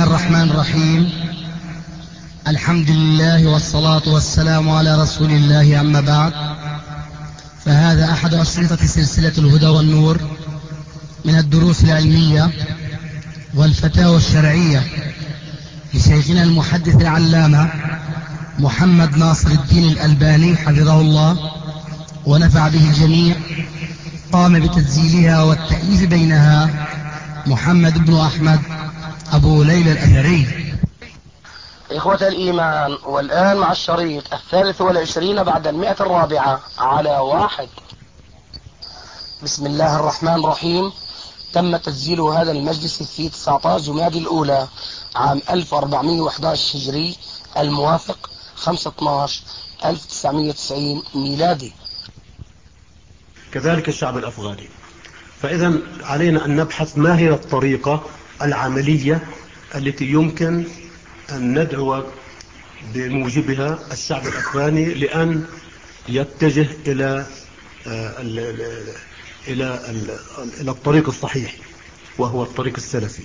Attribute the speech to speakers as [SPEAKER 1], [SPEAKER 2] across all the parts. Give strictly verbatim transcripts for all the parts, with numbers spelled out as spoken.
[SPEAKER 1] الرحمن الرحيم. الحمد لله والصلاة والسلام على رسول الله، أما بعد، فهذا أحد أشرطة سلسلة الهدى والنور من الدروس العلمية والفتاوى الشرعية لشيخنا المحدث العلامة محمد ناصر الدين الألباني حفظه الله ونفع به الجميع. قام بتسجيلها والتأليف بينها محمد بن أحمد أبو ليلى الأثري.
[SPEAKER 2] إخوة الإيمان، والآن مع الشريط الثالث والعشرين بعد المئة الرابعة على واحد. بسم الله الرحمن الرحيم. تم تسجيل هذا المجلس في تسعة عشر جمادى الأولى عام ألف وأربعمئة وأحد عشر هجري، الموافق خمسة اثناشر ألف وتسعمئة وتسعين ميلادي.
[SPEAKER 3] كذلك الشعب الأفغاني. فإذا علينا أن نبحث ما هي الطريقة العملية التي يمكن أن ندعو بموجبها الشعب الأفغاني لأن يتجه إلى إلى إلى الطريق الصحيح، وهو الطريق السلفي.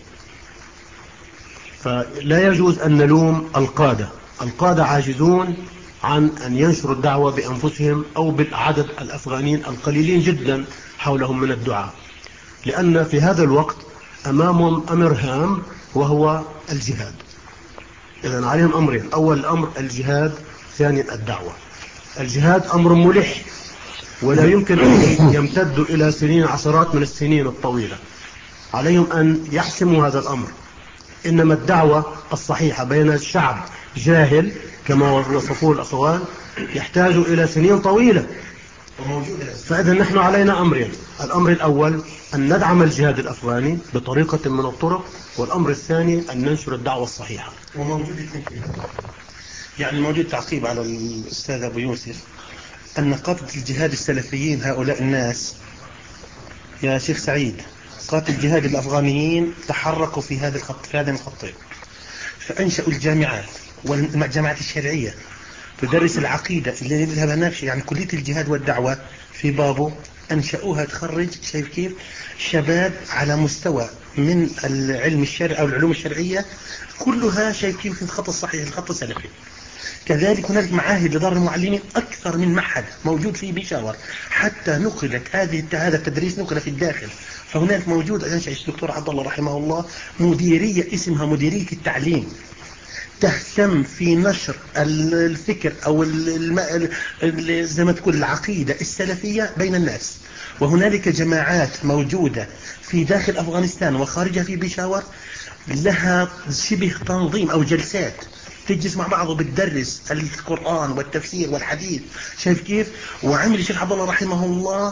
[SPEAKER 3] فلا يجوز أن نلوم القادة. القادة عاجزون عن أن ينشروا الدعوة بأنفسهم أو بالعدد الأفغانيين القليلين جدا حولهم من الدعاء، لأن في هذا الوقت أمامهم أمر هام وهو الجهاد. إذن عليهم أمرين: أول أمر الجهاد، ثانيا الدعوة. الجهاد أمر ملح ولا يمكن أن يمتد إلى سنين، عشرات من السنين الطويلة. عليهم أن يحسموا هذا الأمر. إنما الدعوة الصحيحة بين الشعب جاهل كما وصفوه الأخوان يحتاج إلى سنين طويلة. فإذا نحن علينا أمرين: الأمر الأول أن ندعم الجهاد الأفغاني بطريقة من الطرق، والأمر الثاني أن ننشر الدعوة الصحيحة.
[SPEAKER 4] وموجود يعني موجود تعقيب على الأستاذ أبو يوسف أن قادة الجهاد السلفيين هؤلاء الناس يا شيخ سعيد، قادة الجهاد الأفغانيين تحركوا في هذا الخط في هذا الخطين، فأنشأوا الجامعات والجامعات الشرعية تدرس العقيدة اللي يذهب نافشة، يعني كلية الجهاد والدعوة في بابه أنشأوها تخرج شايف كيف شباب على مستوى من العلم الشرعي أو العلوم الشرعية كلها شايف كيف الخط الصحيح، الخط السلفي. كذلك هناك معاهد لدار المعلمين أكثر من معهد موجود في بيشاور، حتى نقلت هذه هذا التدريس نقل في الداخل. فهناك موجود أنشأ الدكتور عبد الله رحمه الله مديرية اسمها مديرية التعليم، تهتم في نشر الفكر أو زي ما تقول العقيدة السلفية بين الناس. وهنالك جماعات موجودة في داخل أفغانستان وخارجها في بيشاور لها شبه تنظيم أو جلسات تجلس مع بعض وبتدرس القرآن والتفسير والحديث، شايف كيف. وعمل الشيخ عبد الله رحمه الله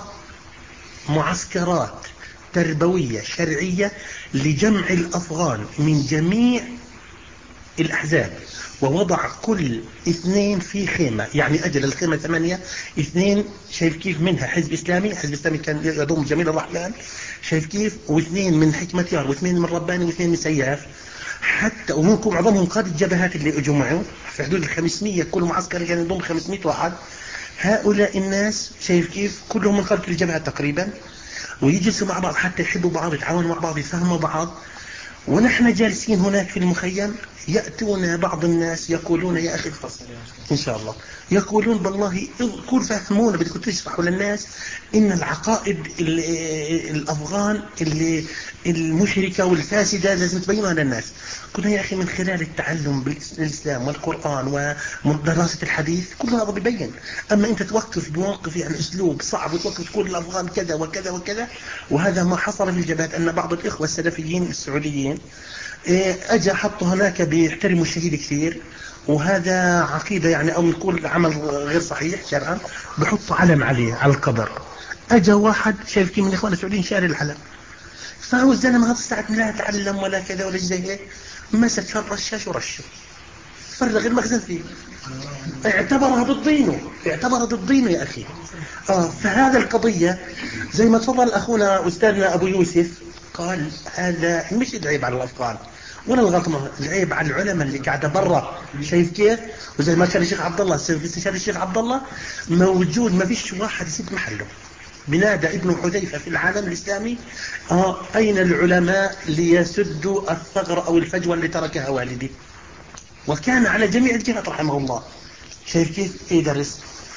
[SPEAKER 4] معسكرات تربوية شرعية لجمع الأفغان من جميع الأحزاب، ووضع كل اثنين في خيمة، يعني أجل الخيمة ثمانية، اثنين شايف كيف منها حزب إسلامي، حزب إسلامي كان يضم جميل الرحمن شايف كيف، واثنين من حكمة يار، واثنين من رباني، واثنين من سياف. حتى ومنكم معظمهم قادة الجبهات اللي اجمعوا في حدود الخمسمية، كل معسكر كان يضم خمسمية واحد. هؤلاء الناس شايف كيف كلهم من قادة الجبهات تقريبا، ويجلسوا مع بعض حتى يحبوا بعض، يتعاونوا مع بعض، يفهموا بعض. ونحن جالسين هناك في المخيم يأتون بعض الناس يقولون يا أخي الفصل إن شاء الله، يقولون بالله كل فهمونا بدكم تشرحوا للناس إن العقائد الأفغان اللي المشركة والفاسدة لازم تبينها للناس. قلنا يا أخي من خلال التعلم بالإسلام والقرآن ودراسة الحديث كل هذا بيبين. أما أنت توقف بموقف يعني أسلوب صعب وتوقف تقول الأفغان كذا وكذا وكذا. وهذا ما حصل في الجبهات، أن بعض الإخوة السلفيين السعوديين أجا حطوا هناك بيحترموا الشهيد كثير، وهذا عقيدة يعني أو نقول عمل غير صحيح شرعا، بحطوا علم عليه على القبر. أجا واحد شايف كيف من إخوان السعوديين شاري العلم، فهو الزلمة هذا الساعة لا يتعلم ولا كذا ولا زي هيك، مسك الرشاش ورشه فرغ المخزن فيه، اعتبرها ضدينه، اعتبرها ضدينه يا أخي. آه فهذا القضية زي ما تفضل أخونا أستاذنا أبو يوسف قال، هذا مش العيب على الأفغان ولا الغلطة، العيب على العلماء اللي قاعدة برا، شايف كيف. وزي ما كان الشيخ عبد الله استشاري الشيخ عبد الله موجود، ما فيش واحد يسد محله، بنادى ابن حذيفة في العالم الإسلامي آه أين العلماء ليسدوا الثغر أو الفجوة اللي تركها والدي؟ وكان على جميع الجهات رحمه الله. شايف كيف يدرس؟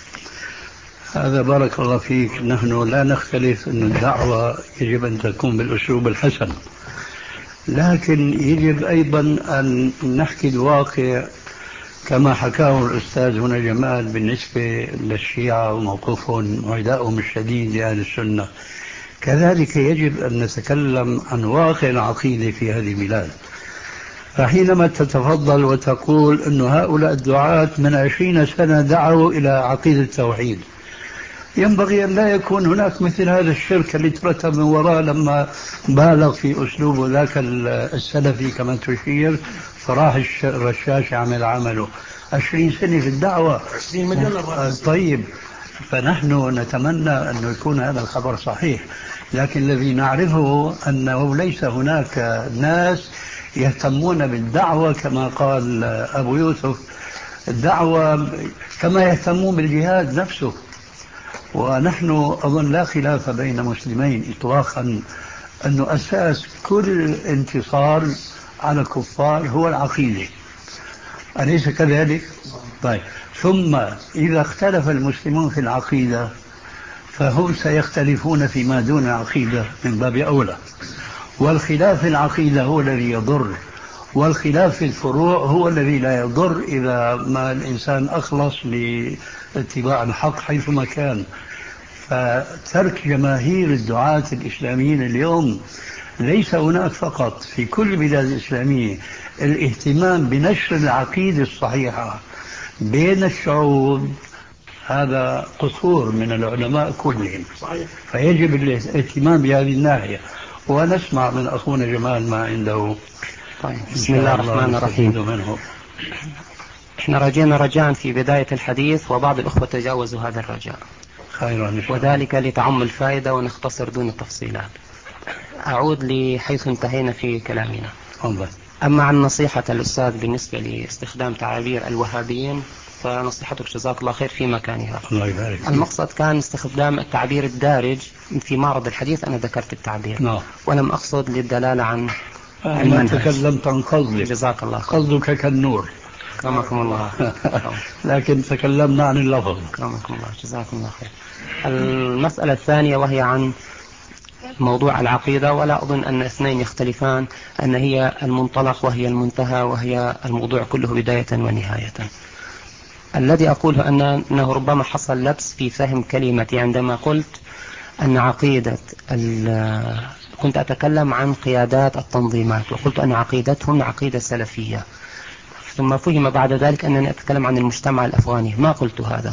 [SPEAKER 5] هذا بارك الله فيك. نحن لا نختلف أن الدعوة يجب أن تكون بالأسلوب الحسن، لكن يجب أيضا أن نحكي الواقع كما حكاه الأستاذ هنا جمال بالنسبة للشيعة وموقفهم وعدائهم الشديد لأهل السنة. كذلك يجب أن نتكلم عن واقع العقيدة في هذه البلاد. فحينما تتفضل وتقول أن هؤلاء الدعاة من عشرين سنة دعوا إلى عقيدة التوحيد، ينبغي أن لا يكون هناك مثل هذا الشرك اللي ترتب من وراء لما بالغ في أسلوبه ذاك السلفي كما تشير، فراح الرشاش عمل عمله عشرين سنة في الدعوة.
[SPEAKER 4] عشرين مليون الرأس.
[SPEAKER 5] طيب، فنحن نتمنى أن يكون هذا الخبر صحيح، لكن الذي نعرفه أنه ليس هناك ناس يهتمون بالدعوة كما قال أبو يوسف، الدعوة كما يهتمون بالجهاد نفسه. ونحن أظن لا خلاف بين مسلمين إطلاقا أنه أساس كل انتصار على الكفار هو العقيدة، أليس كذلك؟ طيب، ثم إذا اختلف المسلمون في العقيدة فهم سيختلفون فيما دون العقيدة من باب أولى، والخلاف في العقيدة هو الذي يضر، والخلاف في الفروع هو الذي لا يضر إذا ما الإنسان أخلص لاتباع الحق حيثما كان. فترك جماهير الدعاة الإسلاميين اليوم ليس هناك فقط في كل البلاد الإسلامية الاهتمام بنشر العقيدة الصحيحة بين الشعوب، هذا قصور من العلماء كلهم. فيجب الاهتمام بهذه الناحية، ونسمع من أخونا جمال ما عنده.
[SPEAKER 6] طيب. بسم الله الرحمن الرحيم. احنا رجينا رجاء في بداية الحديث وبعض الأخوة تجاوزوا هذا الرجاء،
[SPEAKER 5] خيرا،
[SPEAKER 6] وذلك لتعم الفائدة ونختصر دون التفصيلات. أعود لحيث انتهينا في كلامنا.
[SPEAKER 5] الله.
[SPEAKER 6] أما عن نصيحة الأستاذ بالنسبة لاستخدام تعابير الوهابيين فنصيحتك جزاك الله خير في مكانها.
[SPEAKER 5] الله يبارك.
[SPEAKER 6] المقصد كان استخدام التعبير الدارج في معرض الحديث. أنا ذكرت التعبير
[SPEAKER 5] نعم.
[SPEAKER 6] ولم أقصد للدلالة عن
[SPEAKER 5] أنا تكلمت عن قصدك.
[SPEAKER 6] جزاك الله خير.
[SPEAKER 5] قصدك كالنور.
[SPEAKER 6] كرمكم الله.
[SPEAKER 5] لكن تكلمنا عن اللفظ.
[SPEAKER 6] كرمكم الله، جزاكم الله خير. المسألة الثانية وهي عن موضوع العقيدة، ولا أظن أن اثنين يختلفان، أن هي المنطلق وهي المنتهى وهي الموضوع كله بداية ونهاية. الذي أقوله أنه ربما حصل لبس في فهم كلمتي عندما قلت أن عقيدة كنت أتكلم عن قيادات التنظيمات، وقلت أن عقيدتهم عقيدة سلفية، ثم فهم بعد ذلك أنني أتكلم عن المجتمع الأفغاني. ما قلت هذا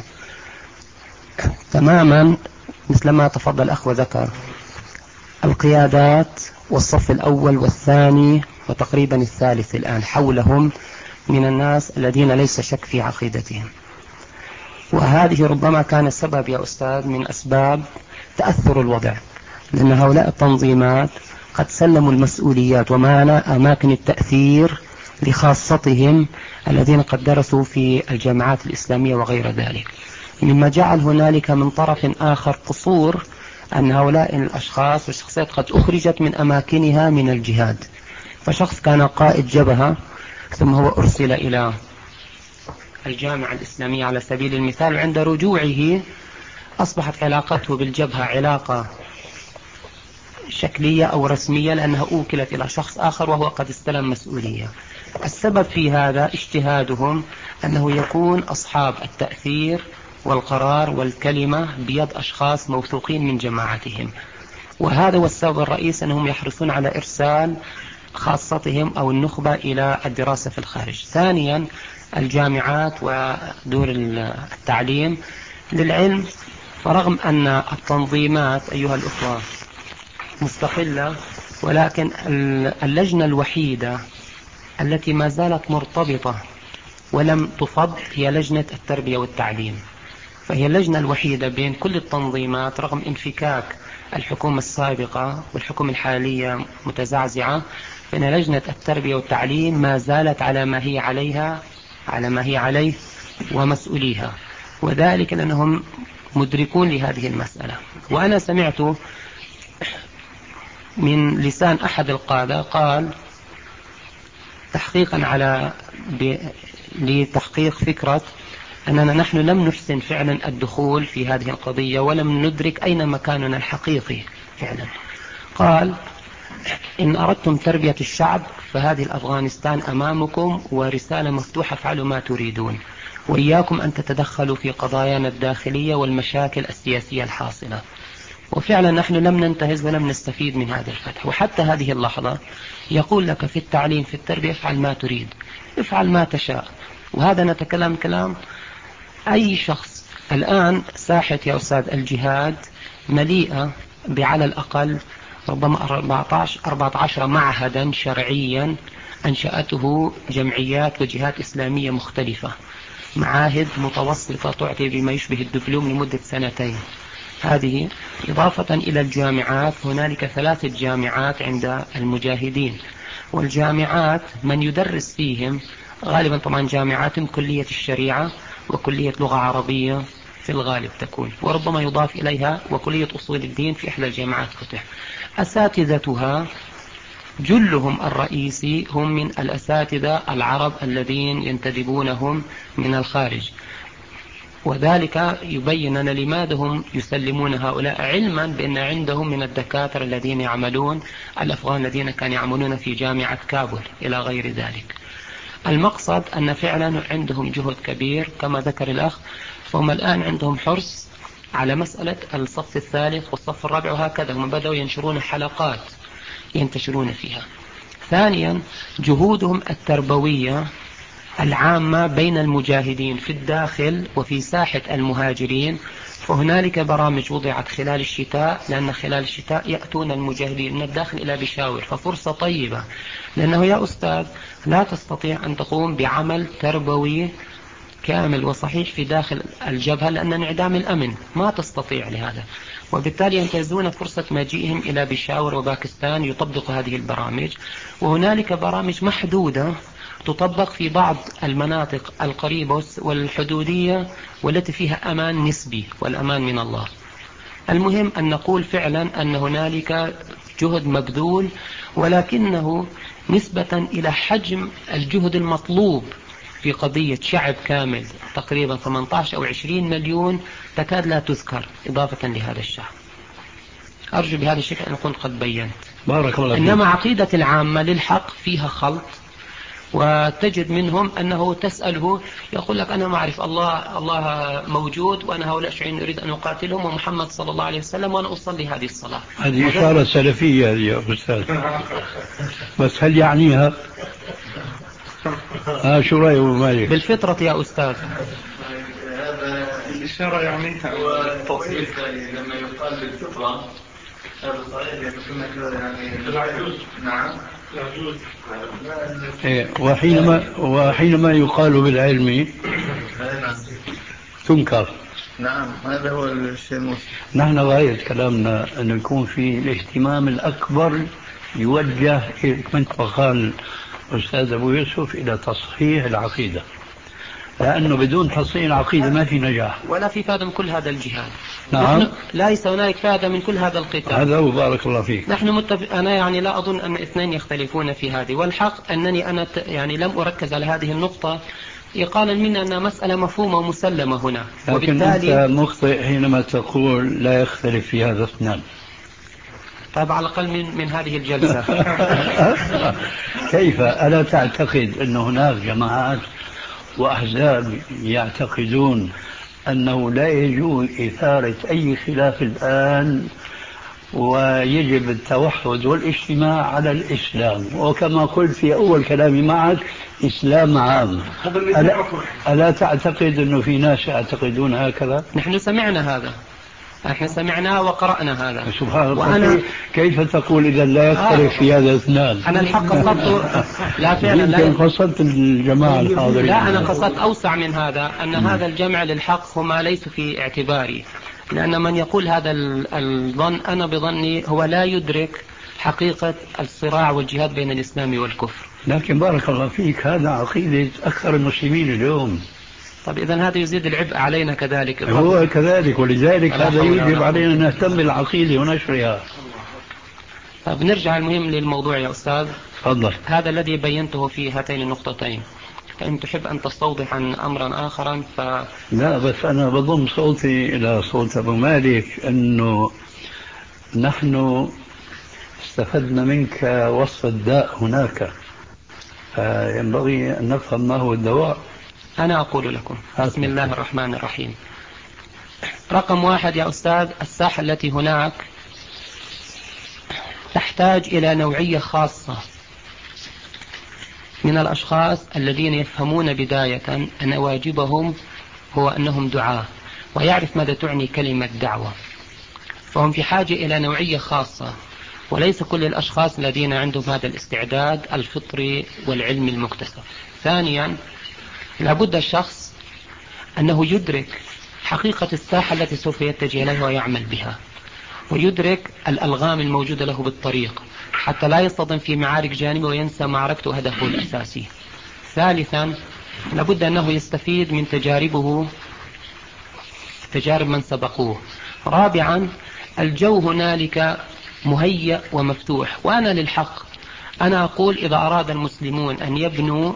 [SPEAKER 6] تماما، مثل ما تفضل أخ وذكر. القيادات والصف الأول والثاني وتقريبا الثالث الآن حولهم من الناس الذين ليس شك في عقيدتهم، وهذه ربما كان السبب يا أستاذ من أسباب تأثر الوضع، لأن هؤلاء التنظيمات قد سلموا المسؤوليات وما أماكن التأثير لخاصتهم الذين قد درسوا في الجامعات الإسلامية وغير ذلك، مما جعل هنالك من طرف آخر قصور أن هؤلاء الأشخاص والشخصيات قد أخرجت من أماكنها من الجهاد. فشخص كان قائد جبهة ثم هو أرسل إلى الجامعة الإسلامية على سبيل المثال، عند رجوعه أصبحت علاقته بالجبهة علاقة شكلية أو رسمية لأنها أوكلت إلى شخص آخر وهو قد استلم مسؤولية. السبب في هذا اجتهادهم أنه يكون أصحاب التأثير والقرار والكلمة بيد أشخاص موثوقين من جماعتهم، وهذا هو السبب الرئيس أنهم يحرصون على إرسال خاصتهم أو النخبة إلى الدراسة في الخارج. ثانيا الجامعات ودور التعليم للعلم، فرغم أن التنظيمات أيها الأخوة مستقلة، ولكن اللجنة الوحيدة التي ما زالت مرتبطة ولم تفض هي لجنة التربية والتعليم، فهي اللجنة الوحيدة بين كل التنظيمات رغم انفكاك الحكومة السابقة والحكومة الحالية متزعزعة، فإن لجنة التربية والتعليم ما زالت على ما هي عليها على ما هي عليه ومسؤوليها، وذلك لأنهم مدركون لهذه المسألة. وأنا سمعت من لسان أحد القادة قال تحقيقا على ب... لتحقيق فكرة أننا نحن لم نحسن فعلا الدخول في هذه القضية ولم ندرك أين مكاننا الحقيقي فعلا. قال إن أردتم تربية الشعب فهذه الأفغانستان أمامكم ورسالة مفتوحة، فعلوا ما تريدون، وإياكم أن تتدخلوا في قضايانا الداخلية والمشاكل السياسية الحاصلة. وفعلا نحن لم ننتهز ولم نستفيد من هذا الفتح. وحتى هذه اللحظة يقول لك في التعليم في التربية افعل ما تريد، افعل ما تشاء. وهذا نتكلم كلام أي شخص. الآن ساحة يا أستاذ الجهاد مليئة بعلى الأقل ربما أربعة عشر معهدا شرعيا أنشأته جمعيات وجهات إسلامية مختلفة، معاهد متوسطة تعطي بما يشبه الدبلوم لمدة سنتين. هذه إضافة إلى الجامعات، هنالك ثلاثة جامعات عند المجاهدين، والجامعات من يدرس فيهم غالبا طبعا جامعات كلية الشريعة وكلية لغة عربية في الغالب تكون، وربما يضاف إليها وكلية أصول الدين في إحدى الجامعات فتح. أساتذتها جلهم الرئيسي هم من الأساتذة العرب الذين ينتدبونهم من الخارج، وذلك يبين لنا لماذا هم يسلمون هؤلاء، علما بأن عندهم من الدكاترة الذين يعملون الأفغان الذين كانوا يعملون في جامعة كابول إلى غير ذلك. المقصد أن فعلا عندهم جهد كبير كما ذكر الأخ، فهم الآن عندهم حرص على مسألة الصف الثالث والصف الرابع، وهكذا هم بدأوا ينشرون حلقات ينتشرون فيها. ثانيا جهودهم التربوية العامة بين المجاهدين في الداخل وفي ساحة المهاجرين، فهنالك برامج وضعت خلال الشتاء، لأن خلال الشتاء يأتون المجاهدين من الداخل إلى بشاور، ففرصة طيبة. لأنه يا أستاذ لا تستطيع أن تقوم بعمل تربوي كامل وصحيح في داخل الجبهة، لأن انعدام الأمن ما تستطيع لهذا، وبالتالي ينتهزون فرصة مجيئهم إلى بشاور وباكستان يطبق هذه البرامج. وهنالك برامج محدودة تطبق في بعض المناطق القريبة والحدودية والتي فيها أمان نسبي، والأمان من الله. المهم أن نقول فعلا أن هنالك جهد مبذول، ولكنه نسبة إلى حجم الجهد المطلوب في قضية شعب كامل تقريبا ثمانية عشر أو عشرين مليون تكاد لا تذكر إضافة لهذا الشعب. أرجو بهذا الشكل أن أكون قد بينت.
[SPEAKER 5] بارك الله فيك.
[SPEAKER 6] إنما عقيدة العامة للحق فيها خلط، وتجد منهم أنه تسأله يقول لك أنا ما أعرف الله الله موجود، وأنا هؤلاء شيعين أريد أن أقاتلهم، ومحمد صلى الله عليه وسلم، وأنا أصلي هذه الصلاة.
[SPEAKER 5] هذه إشارة سلفية هذه يا أستاذ، بس هل يعنيها؟ آه شو رأيه مالك؟
[SPEAKER 6] بالفطرة يا أستاذ.
[SPEAKER 7] هذا الإشارة يعنيها والتوصيف لما يقال بالفطرة هذا صحيح، يعني كنا يعني لا يجوز. نعم لا يجوز.
[SPEAKER 5] إيه، وحينما وحينما يقال بالعلم تنكر.
[SPEAKER 7] نعم هذا هو الشيء المهم.
[SPEAKER 5] نحن غاية كلامنا أن يكون في الاهتمام الأكبر يوجه مثل ما قال أستاذ أبو يوسف إلى تصحيح العقيدة، لأنه بدون تصحيح العقيدة ما في نجاح
[SPEAKER 6] ولا في فائدة من كل هذا الجهاد.
[SPEAKER 5] نعم
[SPEAKER 6] ليس هنالك فائدة من كل هذا القتال.
[SPEAKER 5] هذا هو. بارك الله فيك.
[SPEAKER 6] نحن متفق. أنا يعني لا أظن أن اثنين يختلفون في هذه، والحق أنني أنا يعني لم أركز على هذه النقطة إقالا من أنها مسألة مفهومة ومسلمة هنا،
[SPEAKER 5] لكن
[SPEAKER 6] وبالتالي
[SPEAKER 5] أنت مخطئ حينما تقول لا يختلف في هذا اثنان.
[SPEAKER 6] طيب على الأقل من, من هذه الجلسة.
[SPEAKER 5] كيف؟ ألا تعتقد أن هناك جماعات وأحزاب يعتقدون أنه لا يجوز إثارة أي خلاف الآن، ويجب التوحد والاجتماع على الإسلام، وكما قلت في أول كلامي معك إسلام عام. ألا, ألا تعتقد أنه في ناس يعتقدون هكذا؟
[SPEAKER 6] نحن سمعنا هذا، نحن سمعنا وقرأنا هذا.
[SPEAKER 5] سبحان الله.
[SPEAKER 6] وأنا
[SPEAKER 5] كيف تقول إذا لا يختلف في هذا اثنان؟
[SPEAKER 6] أنا الحق قصدت لا فعلا لا
[SPEAKER 5] يمكن قصدت الجماعة الحاضرين.
[SPEAKER 6] لا أنا قصدت أوسع من هذا، أن هذا الجمع للحق هما ليس في اعتباري، لأن من يقول هذا الظن أنا بظني هو لا يدرك حقيقة الصراع والجهاد بين الإسلام والكفر.
[SPEAKER 5] لكن بارك الله فيك هذا عقيدة أكثر المسلمين اليوم.
[SPEAKER 6] طب إذا هذا يزيد العبء علينا كذلك.
[SPEAKER 5] هو كذلك، ولذلك هذا يجب علينا أن نهتم بالعقيدة ونشرها.
[SPEAKER 6] طب نرجع المهم للموضوع يا أستاذ.
[SPEAKER 5] تفضل.
[SPEAKER 6] هذا الذي بينته في هاتين النقطتين، فإن تحب أن تستوضح عن أمرا آخرا ف...
[SPEAKER 5] لا بس أنا بضم صوتي إلى صوت أبو مالك أنه نحن استفدنا منك وصف الداء هناك، فينبغي أن نفهم ما هو الدواء.
[SPEAKER 6] أنا أقول لكم بسم الله الرحمن الرحيم. رقم واحد يا أستاذ، الساحة التي هناك تحتاج إلى نوعية خاصة من الأشخاص الذين يفهمون بداية أن واجبهم هو أنهم دعاة، ويعرف ماذا تعني كلمة دعوة، فهم في حاجة إلى نوعية خاصة، وليس كل الأشخاص الذين عندهم هذا الاستعداد الفطري والعلمي المكتسب. ثانيا، لابد الشخص أنه يدرك حقيقة الساحة التي سوف يتجه إليها ويعمل بها، ويدرك الألغام الموجودة له بالطريق حتى لا يصطدم في معارك جانبه وينسى معركته وهدفه الأساسي. ثالثا، لابد أنه يستفيد من تجاربه، تجارب من سبقوه. رابعا، الجو هنالك مهيأ ومفتوح، وأنا للحق أنا أقول إذا أراد المسلمون أن يبنوا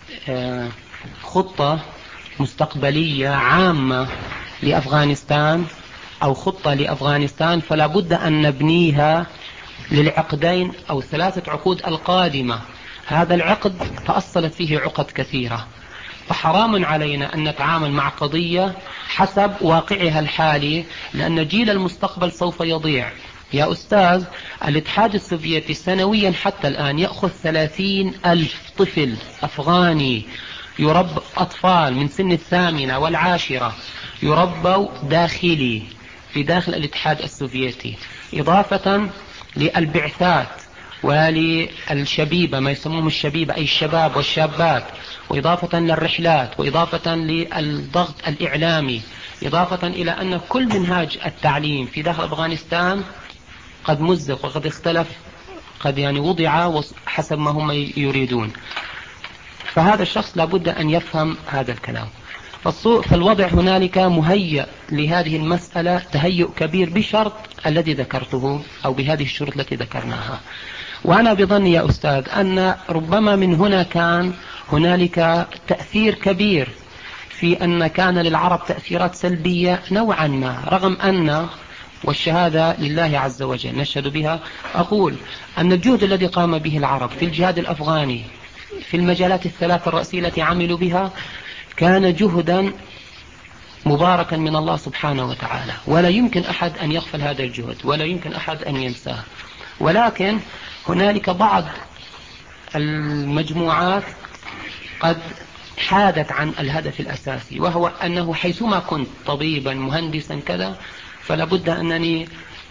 [SPEAKER 6] خطة مستقبلية عامة لأفغانستان أو خطة لأفغانستان فلا بد أن نبنيها للعقدين أو ثلاثة عقود القادمة. هذا العقد تأصلت فيه عقد كثيرة، فحرام علينا أن نتعامل مع قضية حسب واقعها الحالي، لأن جيل المستقبل سوف يضيع. يا أستاذ، الاتحاد السوفيتي سنويا حتى الآن يأخذ ثلاثين ألف طفل أفغاني يربى، أطفال من سن الثامنة والعاشرة يربوا داخلي في داخل الاتحاد السوفيتي، إضافة للبعثات وللشبيبة، ما يسموهم الشبيبة أي الشباب والشابات، وإضافة للرحلات، وإضافة للضغط الإعلامي، إضافة إلى أن كل منهاج التعليم في داخل أفغانستان قد مزق وقد اختلف، قد يعني وضع حسب ما هم يريدون. فهذا الشخص لابد أن يفهم هذا الكلام. فالوضع هنالك مهيئ لهذه المسألة تهيؤ كبير بشرط الذي ذكرته أو بهذه الشروط التي ذكرناها. وأنا بظني يا أستاذ أن ربما من هنا كان هنالك تأثير كبير في أن كان للعرب تأثيرات سلبية نوعا ما، رغم أن والشهادة لله عز وجل نشهد بها، أقول أن الجهد الذي قام به العرب في الجهاد الأفغاني في المجالات الثلاث الرئيسية التي عملوا بها كان جهدا مباركا من الله سبحانه وتعالى، ولا يمكن أحد أن يغفل هذا الجهد ولا يمكن أحد أن ينساه. ولكن هنالك بعض المجموعات قد حادت عن الهدف الأساسي، وهو أنه حيثما كنت طبيبا مهندسا كذا فلا بد أنني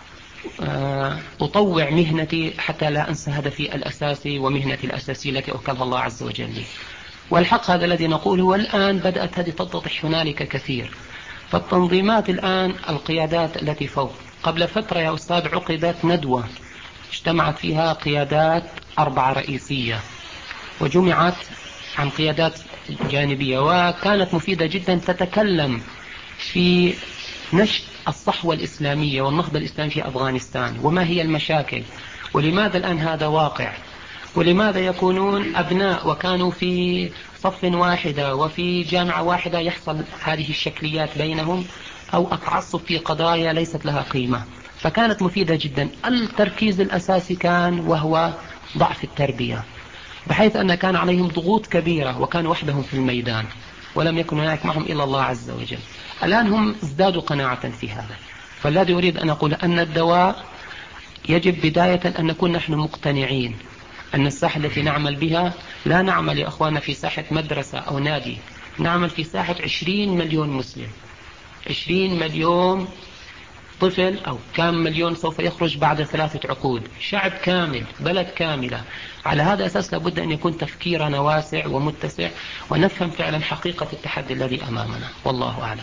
[SPEAKER 6] أطوع مهنتي حتى لا أنسى هدفي الأساسي ومهنتي الأساسية التي أوكلها الله عز وجل لي. والحق هذا الذي نقوله، والآن بدأت هذه تتضح هنالك كثير. فالتنظيمات الآن القيادات التي فوق، قبل فترة يا أستاذ عقدت ندوة اجتمعت فيها قيادات أربعة رئيسية وجمعت عن قيادات جانبية، وكانت مفيدة جدا، تتكلم في نشأ الصحوة الإسلامية والنهضة الإسلامية في أفغانستان، وما هي المشاكل، ولماذا الآن هذا واقع، ولماذا يكونون أبناء وكانوا في صف واحدة وفي جامعة واحدة يحصل هذه الشكليات بينهم أو التعصب في قضايا ليست لها قيمة. فكانت مفيدة جدا. التركيز الأساسي كان وهو ضعف التربية، بحيث أن كان عليهم ضغوط كبيرة وكانوا وحدهم في الميدان ولم يكن هناك معهم إلا الله عز وجل. الآن هم ازدادوا قناعة في هذا. فالذي أريد أن أقول أن الدواء يجب بداية أن نكون نحن مقتنعين أن الساحة التي نعمل بها لا نعمل يا أخوانا في ساحة مدرسة أو نادي، نعمل في ساحة عشرين مليون مسلم، عشرين مليون طفل أو كم مليون سوف يخرج بعد ثلاثة عقود، شعب كامل، بلد كاملة. على هذا الأساس لابد أن يكون تفكيرنا واسع ومتسع ونفهم فعلا حقيقة التحدي الذي أمامنا. والله أعلم.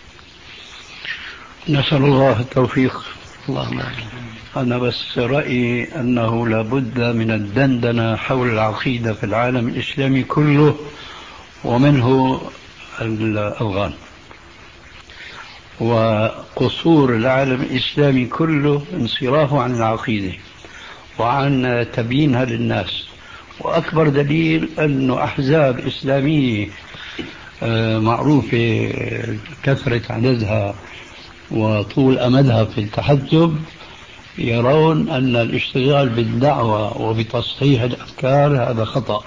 [SPEAKER 5] نسأل الله التوفيق.
[SPEAKER 6] اللهم آمين.
[SPEAKER 5] أنا بس رأيي أنه لابد من الدندنة حول العقيدة في العالم الإسلامي كله، ومنه الأفغان، وقصور العالم الإسلامي كله انصرافه عن العقيدة وعن تبيينها للناس. وأكبر دليل أن أحزاب إسلامية معروفة كثرة عددها وطول أمدها في التحزب يرون أن الاشتغال بالدعوة وبتصحيح الأفكار هذا خطأ.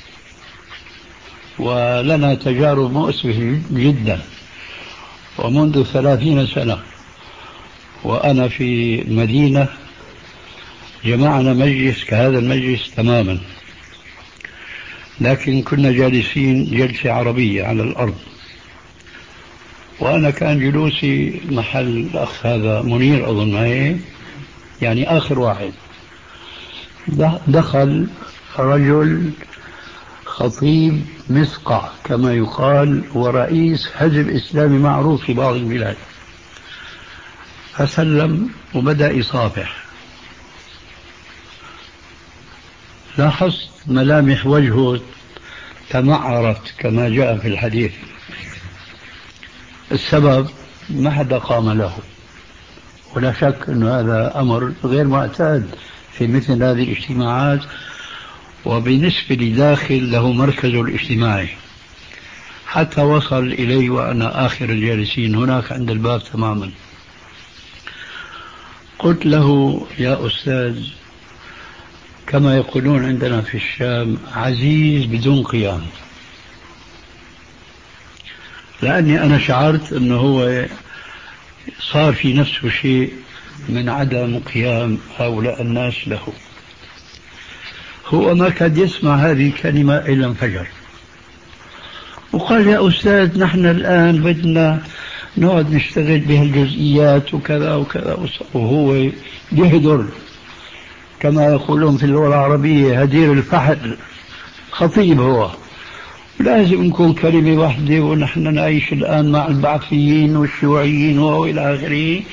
[SPEAKER 5] ولنا تجارب مؤسفة جدا، ومنذ ثلاثين سنة وأنا في المدينة جمعنا مجلس كهذا المجلس تماما، لكن كنا جالسين جلسة عربية على الأرض، وأنا كان جلوسي محل الأخ هذا منير أظن معي، يعني آخر واحد. دخل رجل خطيب مسقع كما يقال ورئيس حزب إسلامي معروف في بعض البلاد، فسلم وبدأ يصافح. لاحظت ملامح وجهه تمعرت كما جاء في الحديث. السبب ما حدا قام له، ولا شك أن هذا أمر غير معتاد في مثل هذه الاجتماعات، وبالنسبة لداخل له مركزه الاجتماعي، حتى وصل إلي وأنا آخر الجالسين هناك عند الباب تماما. قلت له يا أستاذ، كما يقولون عندنا في الشام عزيز بدون قيام، لأني أنا شعرت أنه هو صار في نفسه شيء من عدم قيام هؤلاء الناس له. هو ما كاد يسمع هذه الكلمة إلا انفجر وقال يا أستاذ نحن الآن بدنا نقعد نشتغل بهالجزئيات وكذا وكذا، وهو يهدر كما يقولون في اللغة العربية هدير الفحل. خطيب هو، لازم نكون كلمة واحدة ونحن نعيش الآن مع البعثيين والشيوعيين وإلى آخره.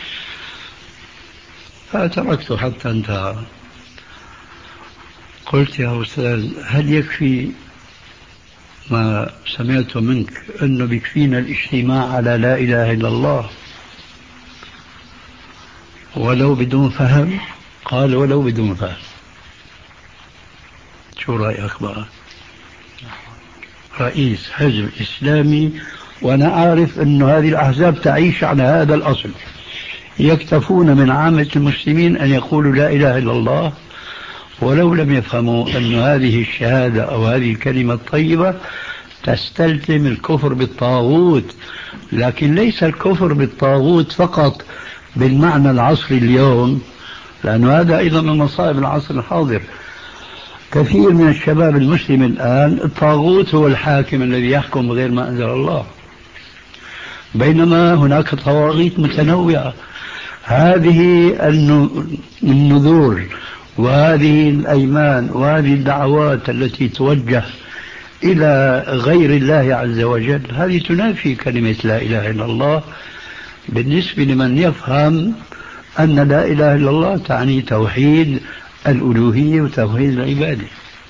[SPEAKER 5] فتركته حتى انتهى. قلت يا أستاذ هل يكفي ما سمعته منك أنه بيكفينا الاجتماع على لا إله إلا الله ولو بدون فهم؟ قال ولو بدون فهم. شو رأيك بقى؟ رئيس حزب إسلامي، وأنا أعرف أن هذه الأحزاب تعيش على هذا الأصل، يكتفون من عامة المسلمين أن يقولوا لا إله إلا الله، ولو لم يفهموا أن هذه الشهادة أو هذه الكلمة الطيبة تستلزم الكفر بالطاغوت. لكن ليس الكفر بالطاغوت فقط بالمعنى العصري اليوم، لأن هذا أيضا من مصائب العصر الحاضر. كثير من الشباب المسلم الآن الطاغوت هو الحاكم الذي يحكم بغير ما أنزل الله، بينما هناك طواغيت متنوعة. هذه النذور وهذه الأيمان وهذه الدعوات التي توجه إلى غير الله عز وجل هذه تنافي كلمة لا إله إلا الله بالنسبة لمن يفهم أن لا إله إلا الله تعني توحيد الألوهية وتوحيد العبادة.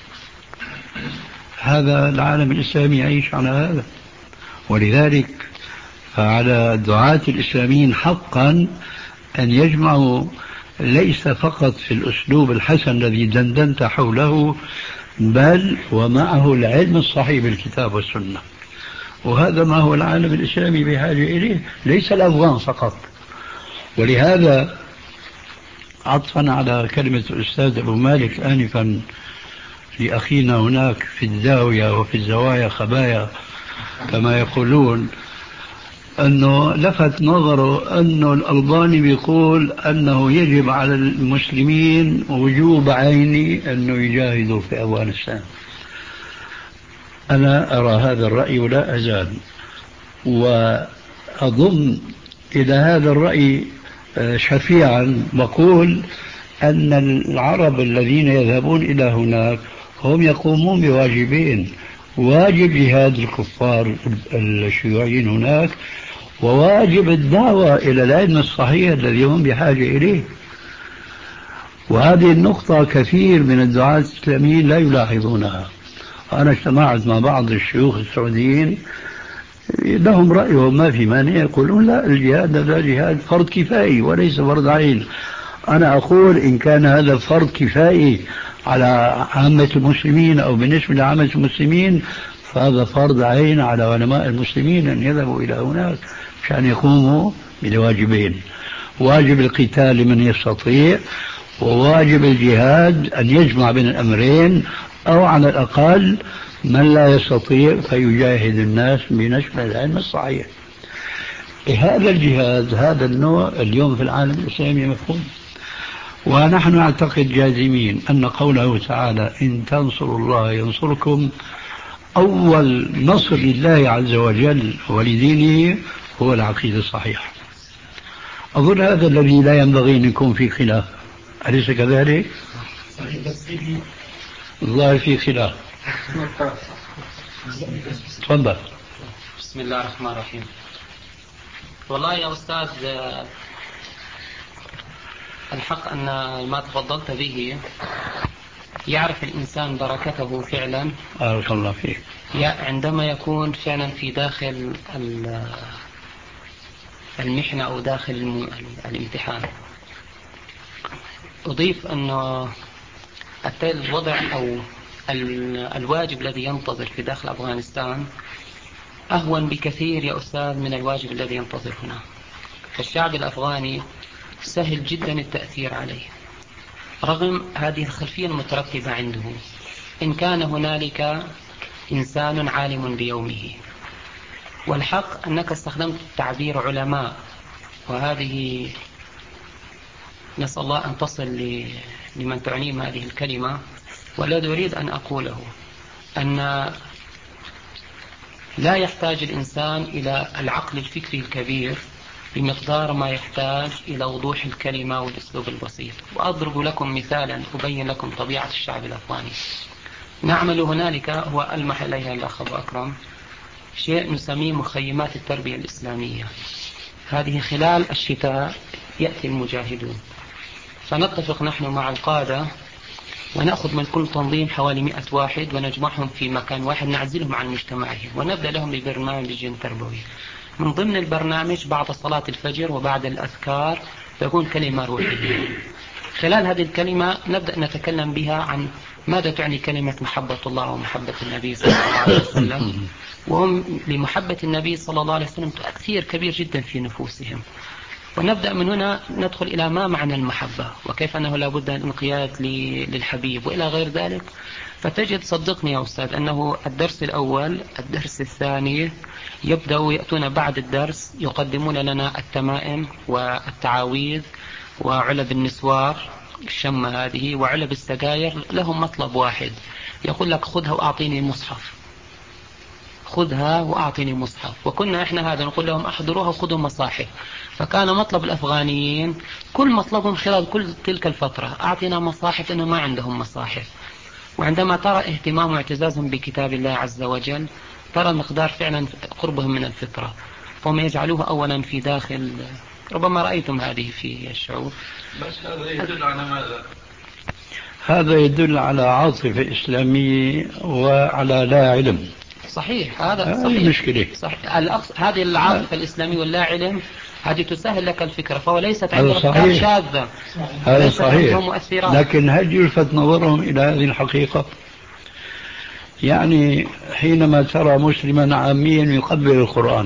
[SPEAKER 5] هذا العالم الإسلامي يعيش على هذا، ولذلك فعلى الدعاة الإسلاميين حقا أن يجمعوا ليس فقط في الأسلوب الحسن الذي دندنت حوله، بل ومعه العلم الصحيح بالكتاب والسنة. وهذا ما هو العالم الإسلامي بحاجة إليه، ليس الأفغان فقط. ولهذا عطفا على كلمة الأستاذ أبو مالك آنفا في أخينا هناك في الزاوية وفي الزوايا خبايا كما يقولون، أنه لفت نظره أنه الألباني بيقول أنه يجب على المسلمين وجوب عيني أنه يجاهدوا في أفغانستان. أنا أرى هذا الرأي ولا أزال، وأضم إلى هذا الرأي شفيعا وقول أن العرب الذين يذهبون إلى هناك هم يقومون بواجبين: واجب جهاد الكفار الشيوعيين هناك، وواجب الدعوة إلى العلم الصحيح الذي هم بحاجة إليه. وهذه النقطة كثير من الدعاة الإسلاميين لا يلاحظونها. أنا اجتمعت مع بعض الشيوخ السعوديين لهم رأيهم ما في مانع، يقولون لا الجهاد هذا جهاد فرض كفائي وليس فرض عين. أنا أقول إن كان هذا فرض كفائي على عامة المسلمين أو بالنسبة لعامة المسلمين، فهذا فرض عين على علماء المسلمين أن يذهبوا إلى هناك عشان يقوموا بالواجبين: واجب القتال لمن يستطيع، وواجب الجهاد أن يجمع بين الأمرين، أو على الأقل من لا يستطيع فيجاهد الناس بنشر العلم الصحيح. هذا الجهاد هذا النوع اليوم في العالم الإسلامي مفهوم. ونحن نعتقد جازمين أن قوله تعالى إن تنصروا الله ينصركم، أول نصر لله عز وجل ولدينه هو العقيدة الصحيحة. أظن هذا الذي لا ينبغي أن يكون فيه خلاف، أليس كذلك؟ الظاهر فيه خلاف. تفضل.
[SPEAKER 6] بسم الله الرحمن الرحيم. والله يا أستاذ الحق أن ما تفضلت به يعرف الإنسان بركته فعلا.
[SPEAKER 5] بارك الله فيك.
[SPEAKER 6] عندما يكون فعلا في داخل المحنة أو داخل الامتحان. أضيف أن الوضع أو الواجب الذي ينتظر في داخل أفغانستان أهون بكثير يا أستاذ من الواجب الذي ينتظر هنا. فالشعب الأفغاني سهل جدا التأثير عليه رغم هذه الخلفية المترتبة عنده. إن كان هنالك إنسان عالم بيومه، والحق أنك استخدمت تعبير علماء، وهذه نسأل الله أن تصل لمن تعنيهم هذه الكلمة. والذي أريد أن أقوله أن لا يحتاج الإنسان إلى العقل الفكري الكبير بمقدار ما يحتاج إلى وضوح الكلمة والأسلوب البسيط. وأضرب لكم مثالا أبين لكم طبيعة الشعب الأفغاني. نعمل هنالك، هو ألمح إليها الأخ أبو أكرم، شيء نسميه مخيمات التربية الإسلامية. هذه خلال الشتاء يأتي المجاهدون، فنتفق نحن مع القادة ونأخذ من كل تنظيم حوالي مئة واحد ونجمعهم في مكان واحد، نعزلهم عن مجتمعهم ونبدأ لهم ببرنامج تربوي. من ضمن البرنامج بعد صلاة الفجر وبعد الأذكار تكون كلمة روحية. خلال هذه الكلمة نبدأ نتكلم بها عن ماذا تعني كلمة محبة الله ومحبة النبي صلى الله عليه وسلم، وهم لمحبة النبي صلى الله عليه وسلم تأثير كبير جدا في نفوسهم. ونبدأ من هنا ندخل إلى ما معنى المحبة، وكيف أنه لا بد من الانقياد للحبيب وإلى غير ذلك. فتجد صدقني يا أستاذ أنه الدرس الأول الدرس الثاني يبدأوا يأتون بعد الدرس يقدمون لنا التمائم والتعاويذ وعلب النسوار الشمة هذه وعلب السجاير. لهم مطلب واحد، يقول لك خذها وأعطيني مصحف، خذها وأعطيني مصحف. وكنا إحنا هذا نقول لهم أحضروها وخذوا مصاحف. فكان مطلب الأفغانيين كل مطلبهم خلال كل تلك الفترة أعطينا مصاحف، إنه ما عندهم مصاحف. وعندما ترى اهتمام واعتزازهم بكتاب الله عز وجل ترى مقدار فعلا قربهم من الفطرة، فهم يجعلوه أولا في داخل. ربما رأيتم هذه في الشعوب.
[SPEAKER 7] بس هذا يدل على ماذا؟
[SPEAKER 5] هذا يدل على عاطفة إسلامية وعلى لا علم.
[SPEAKER 6] صحيح، هذا
[SPEAKER 5] صحيح. مشكلة.
[SPEAKER 6] صحيح. هذه العاطفة الإسلامية واللا علم هذه تسهل لك الفكرة، فهو ليست
[SPEAKER 5] عندهم
[SPEAKER 6] أفكار شاذة.
[SPEAKER 5] هذا صحيح. لكن هل يلفت نظرهم إلى هذه الحقيقة؟ يعني حينما ترى مسلما عاميا يقبل القرآن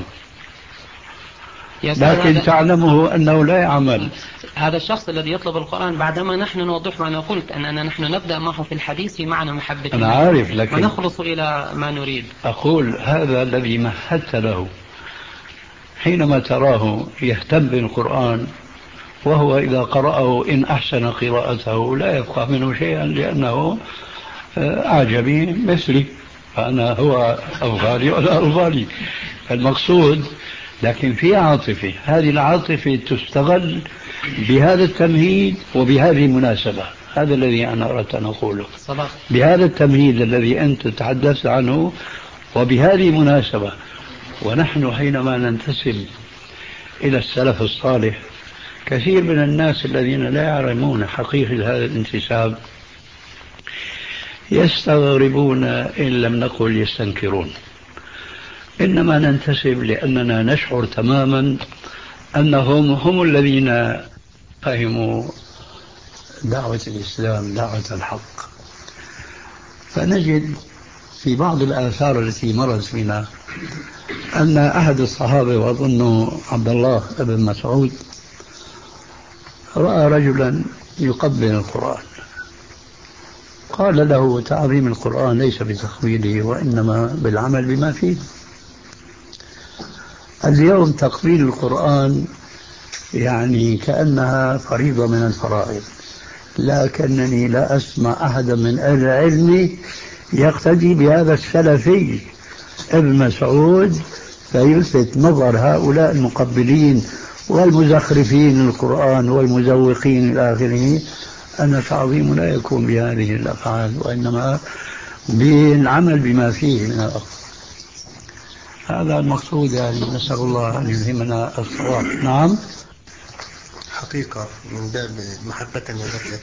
[SPEAKER 5] لكن تعلمه أنه لا يعمل،
[SPEAKER 6] هذا الشخص الذي يطلب القرآن بعدما نحن نوضح ما قلت أننا نحن نبدأ معه في الحديث في معنى محبة
[SPEAKER 5] أنا عارف، لكن
[SPEAKER 6] ونخلص إلى ما نريد.
[SPEAKER 5] أقول هذا الذي مهدت له حينما تراه يهتم بالقرآن، وهو إذا قرأه إن أحسن قراءته لا يفقه منه شيئا لأنه أعجمي مثلي، فأنا هو أفغاني وأنا أفغاني. المقصود لكن في عاطفة، هذه العاطفة تستغل بهذا التمهيد وبهذه المناسبة. هذا الذي أنا أردت أن أقوله. بهذا التمهيد الذي أنت تحدثت عنه وبهذه المناسبة. ونحن حينما ننتسب إلى السلف الصالح كثير من الناس الذين لا يعلمون حقيقة هذا الانتساب يستغربون إن لم نقل يستنكرون. إنما ننتسب لأننا نشعر تماما أنهم هم الذين فهموا دعوة الإسلام، دعوة الحق. فنجد في بعض الآثار التي مرت بنا أن أحد الصحابة وأظنه عبد الله بن مسعود رأى رجلا يقبل القرآن، قال له: تعظيم القرآن ليس بتقبيله وإنما بالعمل بما فيه. اليوم تقبيل القرآن يعني كأنها فريضة من الفرائض، لكنني لا أسمع أحدا من أهل العلم يقتدي بهذا السلفي ابن مسعود فيلفت نظر هؤلاء المقبلين والمزخرفين للقرآن والمزوقين إلى آخره أن التعظيم لا يكون بهذه الأفعال وإنما بالعمل بما فيه من الأفضل. هذا المقصود، يعني نسأل الله أن يلهمنا الصواب. نعم.
[SPEAKER 4] حقيقة من باب محبة وبركة،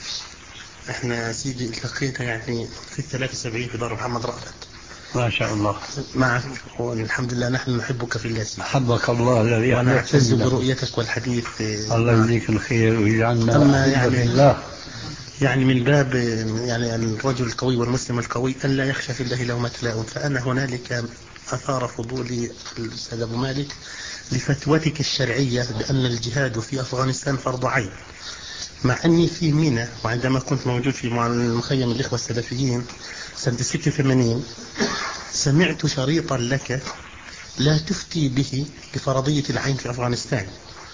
[SPEAKER 4] احنا سيدي التقينا يعني في الثلاثة وسبعين في دار محمد رأفت
[SPEAKER 5] ما شاء الله
[SPEAKER 4] معك، والحمد لله نحن نحبك في الله سيدي.
[SPEAKER 5] حبك الله الذي
[SPEAKER 4] وانا اعتز برؤيتك والحديث.
[SPEAKER 5] الله يجزيك الخير ويجعلنا
[SPEAKER 4] أما يعني
[SPEAKER 5] الله.
[SPEAKER 4] يعني من باب يعني الرجل القوي والمسلم القوي ألا يخشى في الله لومة لائم، فأنا هنالك أثار فضولي الأستاذ أبو مالك لفتوتك الشرعية بأن الجهاد في أفغانستان فرض عين، مع أني في منى وعندما كنت موجود في مخيم الإخوة السلفيين سنة ستة وثمانين سمعت شريطا لك لا تفتي به بفرضية العين في أفغانستان.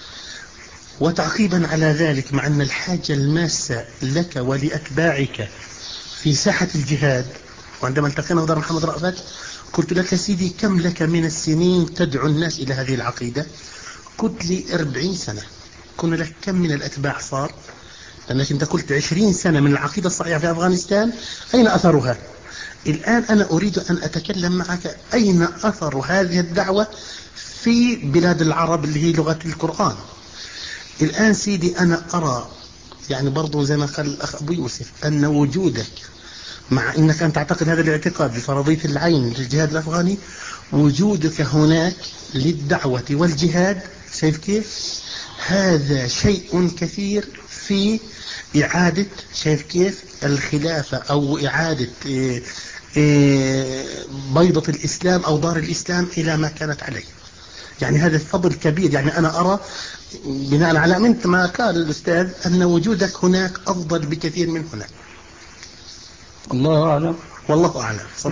[SPEAKER 4] وتعقيبا على ذلك، مع أن الحاجة الماسة لك ولأتباعك في ساحة الجهاد، وعندما التقينا في دار محمد رأفت قلت لك: سيدي كم لك من السنين تدعو الناس إلى هذه العقيدة؟ قلت لي أربعين سنة. كنا لك كم من الأتباع صار؟ لأنك أنت قلت عشرين سنة من العقيدة الصحيحة في أفغانستان، أين أثرها؟ الآن أنا أريد أن أتكلم معك أين أثر هذه الدعوة في بلاد العرب اللي هي لغة القرآن. الآن سيدي أنا أرى يعني برضو زي ما قال الأخ أبو يوسف أن وجودك، مع أنك أن تعتقد هذا الاعتقاد بفرضية العين للجهاد الأفغاني، وجودك هناك للدعوة والجهاد، شايف كيف؟ هذا شيء كثير في إعادة، شايف كيف؟ الخلافة أو إعادة إيه إيه بيضة الإسلام أو دار الإسلام إلى ما كانت عليه. يعني هذا الفضل كبير. يعني أنا أرى بناء على منت ما قال الأستاذ أن وجودك هناك أفضل بكثير من هنا.
[SPEAKER 5] الله أعلم.
[SPEAKER 4] والله أعلم.
[SPEAKER 3] بسم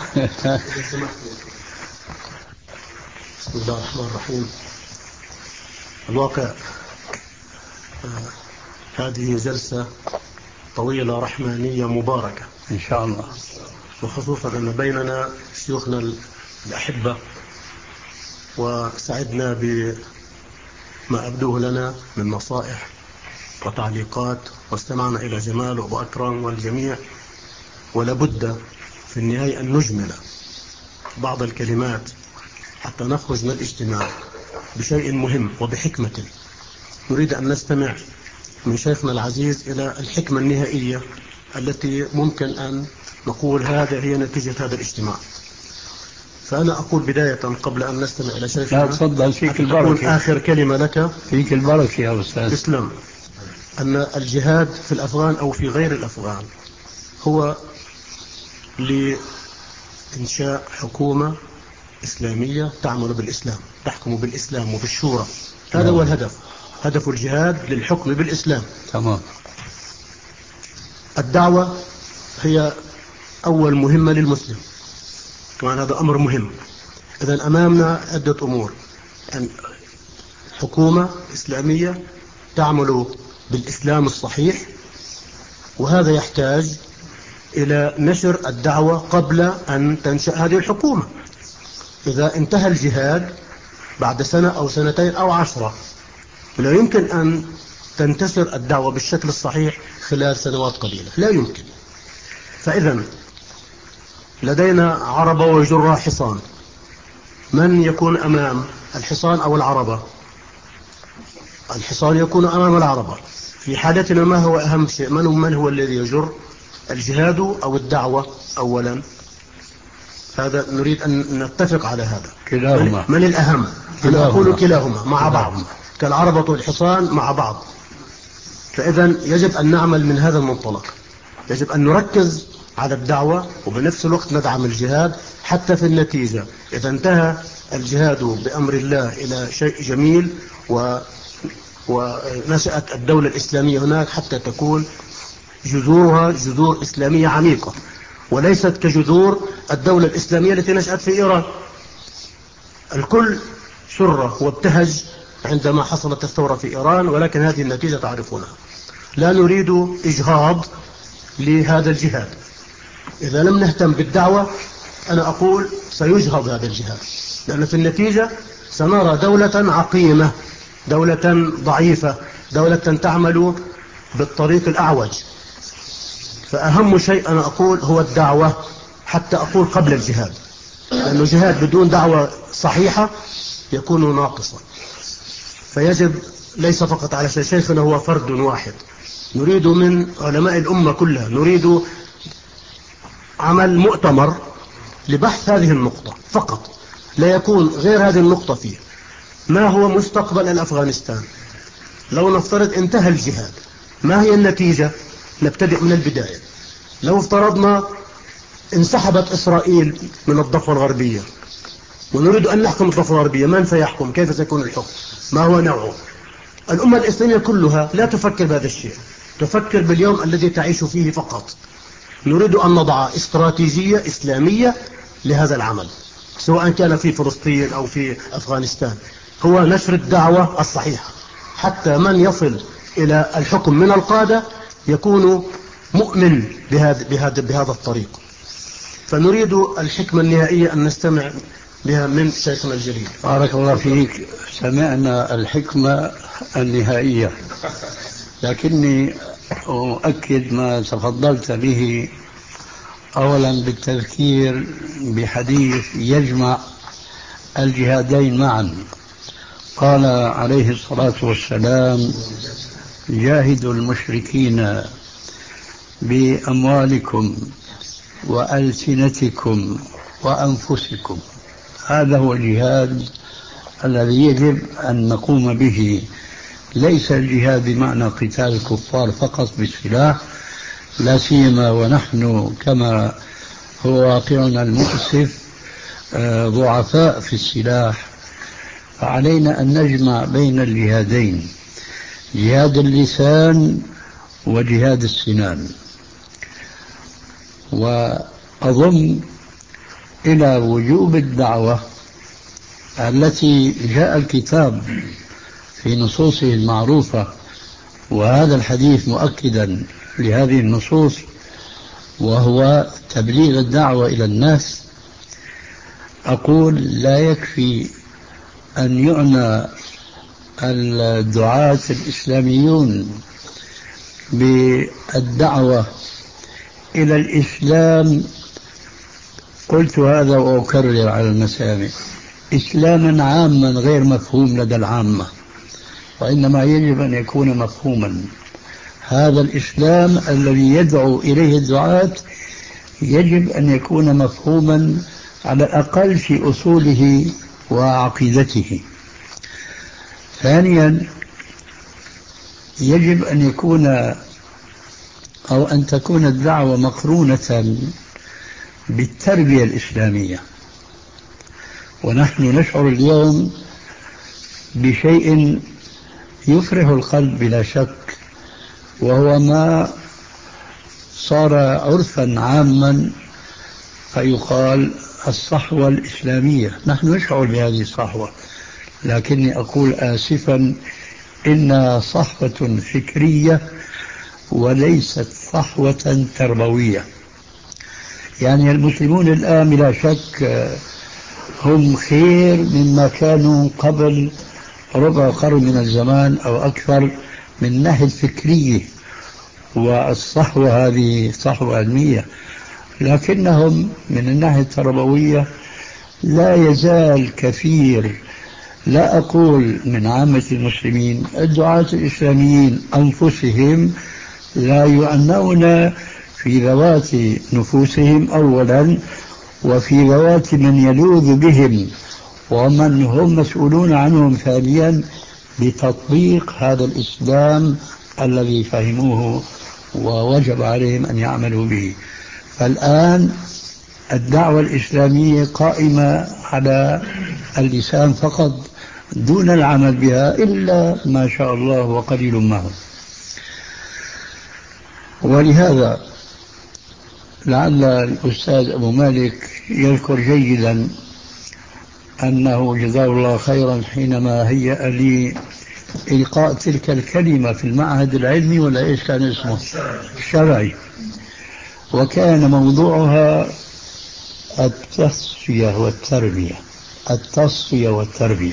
[SPEAKER 3] الله الرحمن الرحيم. الواقع آه هذه جلسة طويلة رحمانية مباركة
[SPEAKER 5] إن شاء الله،
[SPEAKER 3] وخصوصا أن بيننا شيوخنا الأحبة، وسعدنا بما أبدوه لنا من نصائح وتعليقات، واستمعنا إلى جمال وأكرم والجميع. ولابد في النهاية أن نجمل بعض الكلمات حتى نخرج من الاجتماع بشيء مهم وبحكمة. نريد أن نستمع من شيخنا العزيز إلى الحكمة النهائية التي ممكن أن نقول هذا هي نتيجة هذا الاجتماع. فأنا أقول بداية قبل أن نستمع إلى شيخنا،
[SPEAKER 5] لا تفضل، فيك البركة.
[SPEAKER 3] آخر كلمة لك.
[SPEAKER 5] فيك البركة يا أستاذ.
[SPEAKER 3] اسلم. أن الجهاد في الأفغان أو في غير الأفغان هو لإنشاء حكومة إسلامية تعمل بالإسلام، تحكم بالإسلام وبالشورى. هذا هو الهدف، هدف الجهاد للحكم بالإسلام.
[SPEAKER 5] تمام.
[SPEAKER 3] الدعوة هي أول مهمة للمسلم، وعن هذا أمر مهم. إذن أمامنا عدة أمور: أن حكومة إسلامية تعمل بالإسلام الصحيح، وهذا يحتاج إلى نشر الدعوة قبل أن تنشأ هذه الحكومة. إذا انتهى الجهاد بعد سنة أو سنتين أو عشرة، لا يمكن أن تنتشر الدعوة بالشكل الصحيح خلال سنوات قليلة، لا يمكن. فإذا لدينا عربة ويجرها حصان. من يكون أمام الحصان أو العربة؟ الحصان يكون أمام العربة. في حالتنا ما هو أهم شيء؟ من هو, من هو الذي يجر؟ الجهاد أو الدعوة أولا؟ هذا نريد أن نتفق على هذا.
[SPEAKER 5] كلاهما.
[SPEAKER 3] من الأهم؟ أنا أقول كلاهما مع بعض كالعربة والحصان مع بعض. فإذا يجب أن نعمل من هذا المنطلق، يجب أن نركز على الدعوة وبنفس الوقت ندعم الجهاد، حتى في النتيجة إذا انتهى الجهاد بأمر الله إلى شيء جميل و... ونشأت الدولة الإسلامية هناك حتى تكون جذورها جذور إسلامية عميقة، وليست كجذور الدولة الإسلامية التي نشأت في إيران. الكل سر وابتهج عندما حصلت الثورة في إيران، ولكن هذه النتيجة تعرفونها. لا نريد إجهاض لهذا الجهاد. إذا لم نهتم بالدعوة أنا أقول سيجهض هذا الجهاد، لأن في النتيجة سنرى دولة عقيمة، دولة ضعيفة، دولة تعمل بالطريق الأعوج. فأهم شيء أنا أقول هو الدعوة، حتى أقول قبل الجهاد، لأنه جهاد بدون دعوة صحيحة يكون ناقصا. فيجب ليس فقط على شيخنا هو فرد واحد، نريد من علماء الأمة كلها، نريد عمل مؤتمر لبحث هذه النقطة فقط، لا يكون غير هذه النقطة فيه. ما هو مستقبل الأفغانستان؟ لو نفترض انتهى الجهاد، ما هي النتيجة؟ نبتدئ من البداية. لو افترضنا انسحبت إسرائيل من الضفة الغربية ونريد أن نحكم الضفة الغربية، من سيحكم؟ كيف سيكون الحكم؟ ما هو نوعه؟ الأمة الإسلامية كلها لا تفكر بهذا الشيء، تفكر باليوم الذي تعيش فيه فقط. نريد أن نضع استراتيجية إسلامية لهذا العمل، سواء كان في فلسطين أو في أفغانستان، هو نشر الدعوة الصحيحة، حتى من يصل إلى الحكم من القادة يكون مؤمن بهذا, بهذا, بهذا الطريق. فنريد الحكمة النهائية أن نستمع بها من شيخنا الجليل.
[SPEAKER 5] بارك الله فيك. سمعنا الحكمة النهائية، لكني أؤكد ما تفضلت به، أولا بالتذكير بحديث يجمع الجهادين معا. قال عليه الصلاة والسلام: جاهدوا المشركين بأموالكم وألسنتكم وأنفسكم. هذا هو الجهاد الذي يجب أن نقوم به، ليس الجهاد بمعنى قتال الكفار فقط بالسلاح، لا سيما ونحن كما هو واقعنا المؤسف ضعفاء في السلاح. فعلينا أن نجمع بين الجهادين، جهاد اللسان وجهاد السنان. وأضم إلى وجوب الدعوة التي جاء الكتاب في نصوصه المعروفة، وهذا الحديث مؤكدا لهذه النصوص، وهو تبليغ الدعوة إلى الناس. أقول لا يكفي أن يعنى الدعاة الإسلاميون بالدعوة إلى الإسلام، قلت هذا وأكرر على المسامع، إسلاما عاما غير مفهوم لدى العامة، وإنما يجب أن يكون مفهوما. هذا الإسلام الذي يدعو إليه الدعاة يجب أن يكون مفهوما على الأقل في أصوله وعقيدته. ثانيا، يجب أن يكون أو أن تكون الدعوة مقرونة بالتربية الإسلامية. ونحن نشعر اليوم بشيء يفرح القلب بلا شك، وهو ما صار عرفا عاما، فيقال الصحوة الإسلامية. نحن نشعر بهذه الصحوة، لكني أقول آسفا إنها صحوة فكرية وليست صحوة تربوية. يعني المسلمون الآن بلا شك هم خير مما كانوا قبل ربع قرن من الزمان أو أكثر من الناحية الفكرية، والصحوة هذه صحوة علمية، لكنهم من الناحية التربوية لا يزال كثير، لا أقول من عامة المسلمين، الدعاة الإسلاميين أنفسهم لا يعنون في ذوات نفوسهم أولا، وفي ذوات من يلوذ بهم ومن هم مسؤولون عنهم ثانيا بتطبيق هذا الإسلام الذي فهموه ووجب عليهم أن يعملوا به. فالآن الدعوة الإسلامية قائمة على اللسان فقط دون العمل بها إلا ما شاء الله وقليل ما هم. ولهذا لعل الأستاذ أبو مالك يذكر جيدا أنه جزاه الله خيرا حينما هيأ لي إلقاء تلك الكلمة في المعهد العلمي ولا إيش كان اسمه الشرعي، وكان موضوعها التصفية والتربية. التصفية والتربية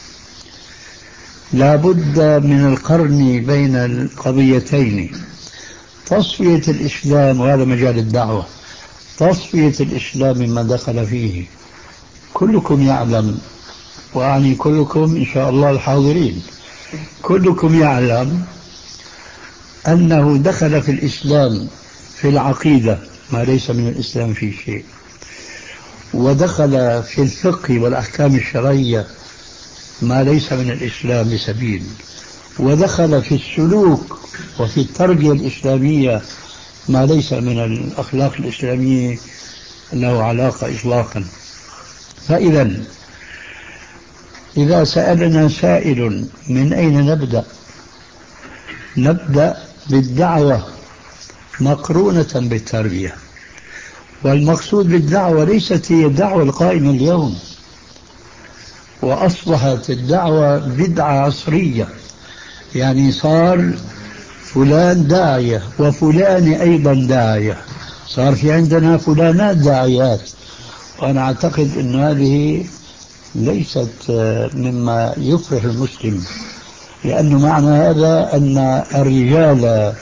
[SPEAKER 5] لا بد من القرن بين القضيتين، تصفية الإسلام، وهذا مجال الدعوة، تصفية الإسلام مما دخل فيه. كلكم يعلم، وأعني كلكم إن شاء الله الحاضرين، كلكم يعلم أنه دخل في الإسلام في العقيدة ما ليس من الإسلام في شيء، ودخل في الفقه والأحكام الشرعية ما ليس من الإسلام بسبيل، ودخل في السلوك وفي التربية الإسلامية ما ليس من الأخلاق الإسلامية له علاقة إطلاقا. فإذا إذا سألنا سائل من أين نبدأ؟ نبدأ بالدعوة مقرونة بالتربية. والمقصود بالدعوة ليست هي الدعوة القائمة اليوم، وأصبحت الدعوة بدعة عصرية، يعني صار فلان داعية وفلان أيضا داعية، صار في عندنا فلانات داعيات. وأنا أعتقد أن هذه ليست مما يفرح المسلم، لأنه معنى هذا أن الرجال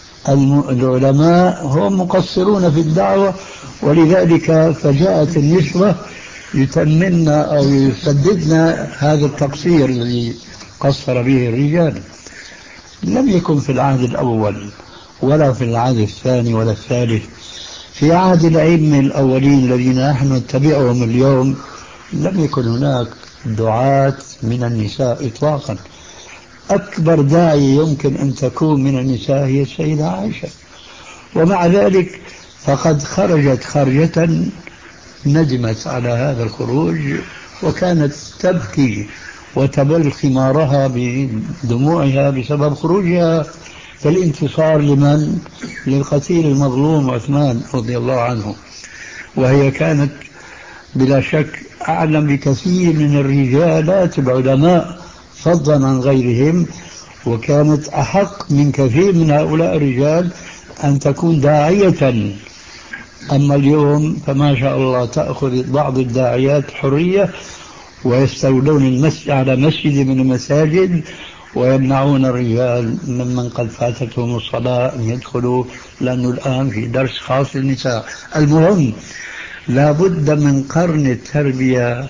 [SPEAKER 5] العلماء هم مقصرون في الدعوة، ولذلك فجاءت النسوة يتمن أو يسددن هذا التقصير الذي قصر به الرجال. لم يكن في العهد الأول ولا في العهد الثاني ولا الثالث. في عهد الأئمة الأولين الذين نحن نتبعهم اليوم لم يكن هناك دعاة من النساء إطلاقا. أكبر داعية يمكن أن تكون من النساء هي السيدة عائشة، ومع ذلك فقد خرجت خرجة ندمت على هذا الخروج، وكانت تبكي وتبل خمارها بدموعها بسبب خروجها في الانتصار لمن؟ للقتيل المظلوم عثمان رضي الله عنه. وهي كانت بلا شك أعلم بكثير من الرجالات العلماء فضلا عن غيرهم، وكانت أحق من كثير من هؤلاء الرجال أن تكون داعية. أما اليوم فما شاء الله تأخذ بعض الداعيات حرية ويستولون المسجد على مسجد من المساجد ويمنعون الرجال ممن قد فاتتهم الصلاة أن يدخلوا، لأنه الآن في درس خاص للنساء. المهم لا بد من قرن التربية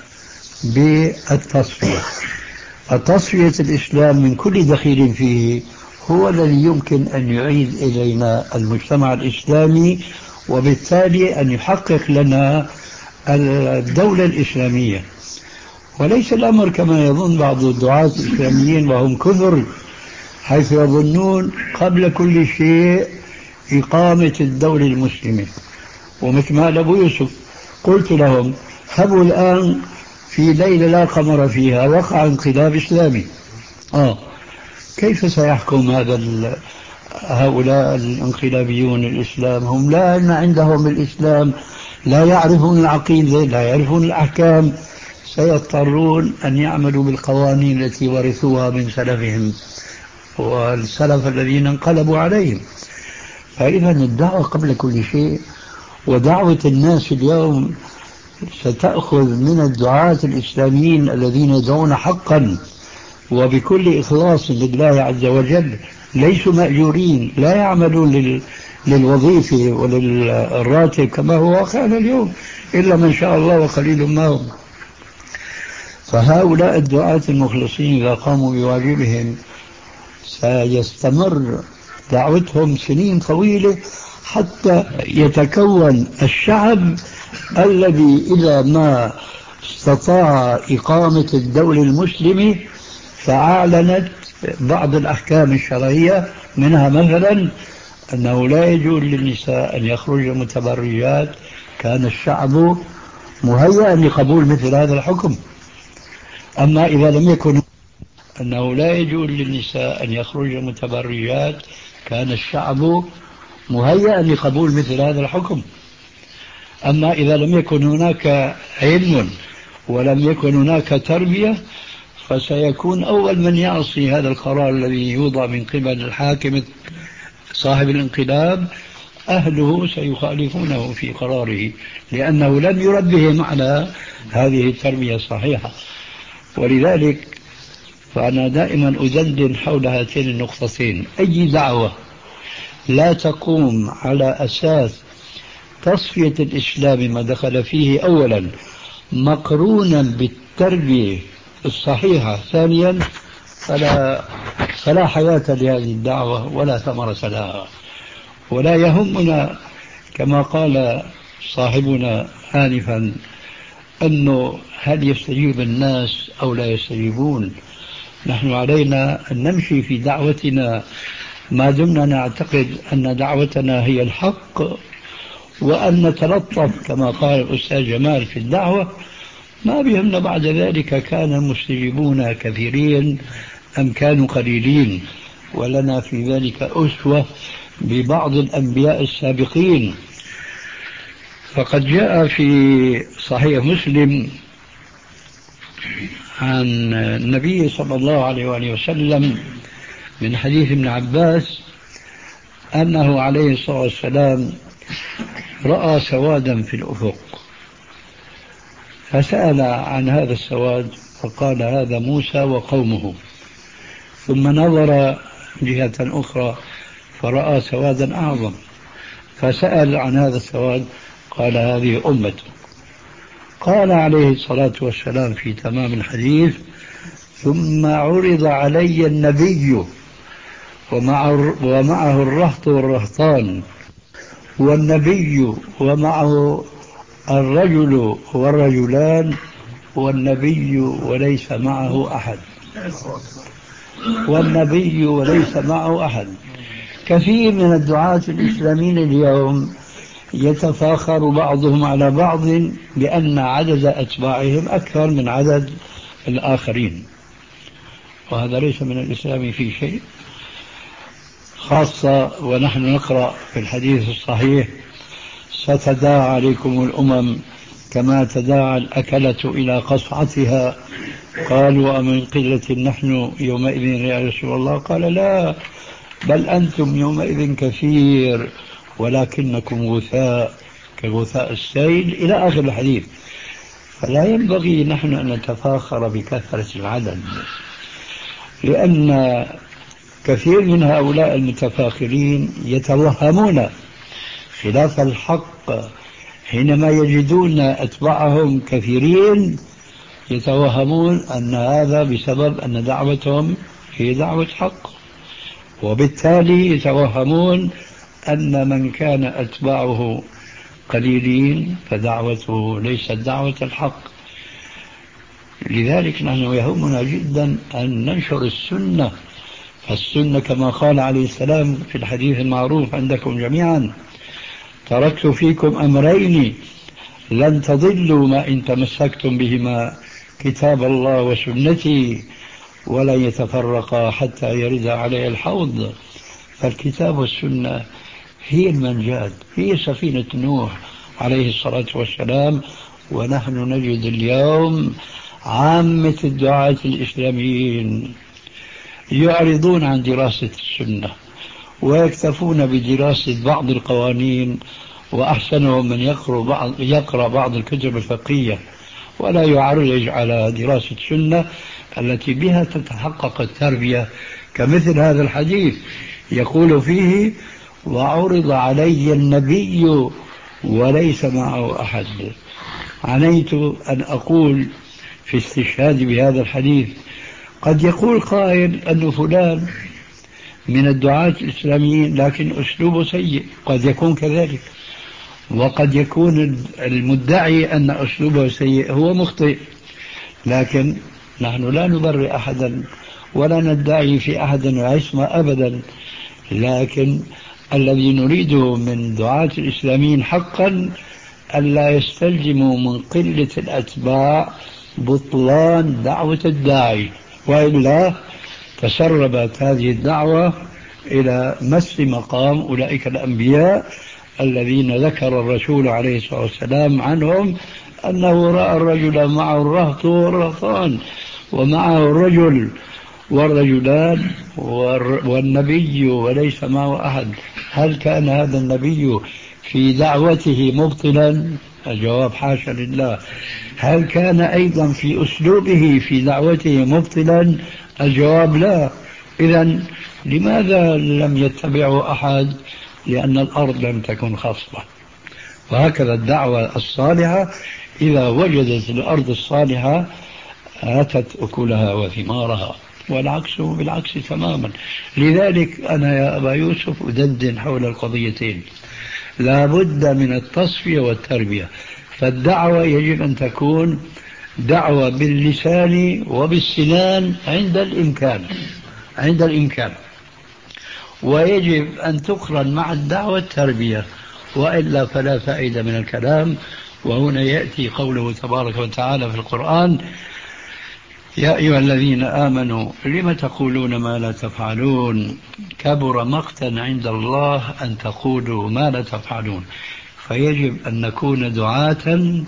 [SPEAKER 5] بالتصفية. التصفية الإسلام من كل دخيل فيه هو الذي يمكن أن يعيد إلينا المجتمع الإسلامي، وبالتالي أن يحقق لنا الدولة الإسلامية. وليس الأمر كما يظن بعض الدعاة الإسلاميين وهم كثر، حيث يظنون قبل كل شيء إقامة الدولة المسلمة. ومثل ما أبو يوسف قلت لهم هبوا الآن في ليلة لا قمر فيها وقع انقلاب إسلامي، آه كيف سيحكم هذا هؤلاء الانقلابيون الإسلام؟ هم لا علم عندهم الإسلام، لا يعرفون العقيدة، لا يعرفون الأحكام، سيضطرون أن يعملوا بالقوانين التي ورثوها من سلفهم والسلف الذين انقلبوا عليهم. فإذا الدعوة قبل كل شيء، ودعوة الناس اليوم ستأخذ من الدعاة الإسلاميين الذين يدعون حقا وبكل إخلاص لله عز وجل، ليسوا مأجورين، لا يعملون لل... للوظيفة وللراتب كما هو واقع اليوم، إلا من شاء الله وقليل ما هم. فهؤلاء الدعاة المخلصين إذا قاموا بواجبهم سيستمر دعوتهم سنين طويلة حتى يتكون الشعب الذي إذا ما استطاع إقامة الدولة المسلمة فأعلنت بعض الأحكام الشرعية، منها مثلا أنه لا يجوز للنساء أن يخرجن متبرجات، كان الشعب مهيئا لقبول مثل هذا الحكم. أما إذا لم يكن أنه لا يجوز للنساء أن يخرجن متبرجات، كان الشعب مهيئا لقبول مثل هذا الحكم. أما إذا لم يكن هناك علم ولم يكن هناك تربية، فسيكون أول من يعصي هذا القرار الذي يوضع من قبل الحاكم صاحب الانقلاب أهله، سيخالفونه في قراره، لأنه لم يربهم على هذه التربية الصحيحة. ولذلك فأنا دائما أدندن حول هاتين النقطتين. أي دعوة لا تقوم على أساس تصفية الإسلام ما دخل فيه أولا مقرونا بالتربية الصحيحة ثانيا، فلا, فلا حياة لهذه الدعوة ولا ثمرة لها. ولا يهمنا كما قال صاحبنا آنفا أنه هل يستجيب الناس أو لا يستجيبون. نحن علينا أن نمشي في دعوتنا ما دمنا نعتقد أن دعوتنا هي الحق، وأن نتلطف كما قال الأستاذ جمال في الدعوة. ما بهمنا بعد ذلك كان المستجيبون كثيرين أم كانوا قليلين، ولنا في ذلك أسوة ببعض الأنبياء السابقين. فقد جاء في صحيح مسلم عن النبي صلى الله عليه وآله وسلم من حديث ابن عباس أنه عليه الصلاة والسلام رأى سوادا في الأفق، فسأل عن هذا السواد فقال هذا موسى وقومه. ثم نظر جهة أخرى فرأى سوادا أعظم، فسأل عن هذا السواد قال هذه أمته. قال عليه الصلاة والسلام في تمام الحديث ثم عرض علي النبي ومعه الرهط والرهطان، والنبي ومعه الرجل والرجلان، والنبي وليس معه أحد، والنبي وليس معه أحد. كثير من الدعاة الإسلاميين اليوم يتفاخر بعضهم على بعض بأن عدد أتباعهم أكثر من عدد الآخرين، وهذا ليس من الإسلام في شيء، خاصة ونحن نقرأ في الحديث الصحيح ستداعى عليكم الأمم كما تداعى الأكلة إلى قصعتها. قالوا أمن قلة نحن يومئذ يا رسول الله؟ قال لا، بل أنتم يومئذ كثير ولكنكم غثاء كغثاء السيل إلى آخر الحديث. فلا ينبغي نحن أن نتفاخر بكثرة العدد، لأن كثير من هؤلاء المتفاخرين يتوهمون خلاف الحق حينما يجدون أتباعهم كثيرين، يتوهمون أن هذا بسبب أن دعوتهم هي دعوة حق، وبالتالي يتوهمون أن من كان أتباعه قليلين فدعوته ليست دعوة الحق. لذلك نحن يهمنا جدا أن ننشر السنة. فالسنة كما قال عليه السلام في الحديث المعروف عندكم جميعا تركت فيكم أمرين لن تضلوا ما إن تمسكتم بهما كتاب الله وسنتي ولن يتفرقا حتى يرد عليه الحوض. فالكتاب والسنة هي المنجاة، هي سفينة نوح عليه الصلاة والسلام. ونحن نجد اليوم عامة الدعاة الإسلاميين يعرضون عن دراسة السنة ويكتفون بدراسة بعض القوانين، وأحسنهم من يقرأ بعض, يقرأ بعض الكتب الفقهية ولا يعرج على دراسة السنة التي بها تتحقق التربية. كمثل هذا الحديث يقول فيه وعرض علي النبي وليس معه أحد. عنيت أن أقول في استشهاد بهذا الحديث قد يقول قائل أن فلان من الدعاة الإسلاميين لكن أسلوبه سيء، قد يكون كذلك، وقد يكون المدعي أن أسلوبه سيء هو مخطئ، لكن نحن لا نبرئ أحدا ولا ندعي في أحد العصمة أبدا، لكن الذي نريده من دعاة الإسلاميين حقا ألا يستلزموا من قلة الأتباع بطلان دعوة الداعي، وإلا تسربت هذه الدعوة إلى مس مقام أولئك الأنبياء الذين ذكر الرسول عليه الصلاة والسلام عنهم أنه رأى الرجل معه الرهط والرهطان، ومعه الرجل والرجلان والنبي وليس معه أحد. هل كان هذا النبي في دعوته مبطلا؟ الجواب حاشا لله. هل كان أيضا في أسلوبه في دعوته مبطلا؟ الجواب لا. إذن لماذا لم يتبعه أحد؟ لأن الأرض لم تكن خصبة. وهكذا الدعوة الصالحة إذا وجدت الأرض الصالحة آتت أكلها وثمارها، والعكس بالعكس تماما. لذلك أنا يا أبا يوسف أدندن حول القضيتين، لا بد من التصفية والتربية. فالدعوة يجب أن تكون دعوة باللسان وبالسنان عند الإمكان عند الإمكان ويجب أن تقرن مع الدعوة التربية، وإلا فلا فائدة من الكلام. وهنا يأتي قوله تبارك وتعالى في القرآن: يا أيها الذين آمنوا لم تقولون ما لا تفعلون كبر مقتا عند الله أن تقولوا ما لا تفعلون. فيجب أن نكون دعاة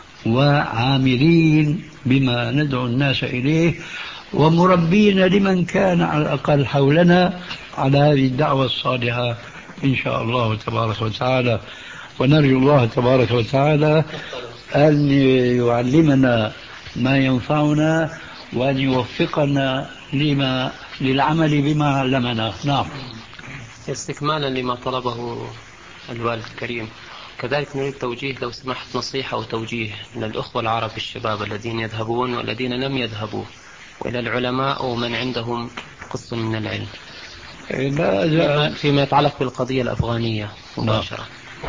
[SPEAKER 5] وعاملين بما ندعو الناس إليه، ومربين لمن كان على الأقل حولنا على هذه الدعوة الصالحة إن شاء الله تبارك وتعالى. ونرجو الله تبارك وتعالى أن يعلمنا ما ينفعنا وأن يوفقنا لما للعمل بما علمنا. نعم.
[SPEAKER 6] استكمالا لما طلبه الوالد الكريم، كذلك نريد توجيه لو سمحت نصيحة وتوجيه للأخوة العرب الشباب الذين يذهبون والذين لم يذهبوا، وإلى العلماء ومن عندهم قسط من العلم فيما, فيما يتعلق بالقضية الأفغانية مباشرة.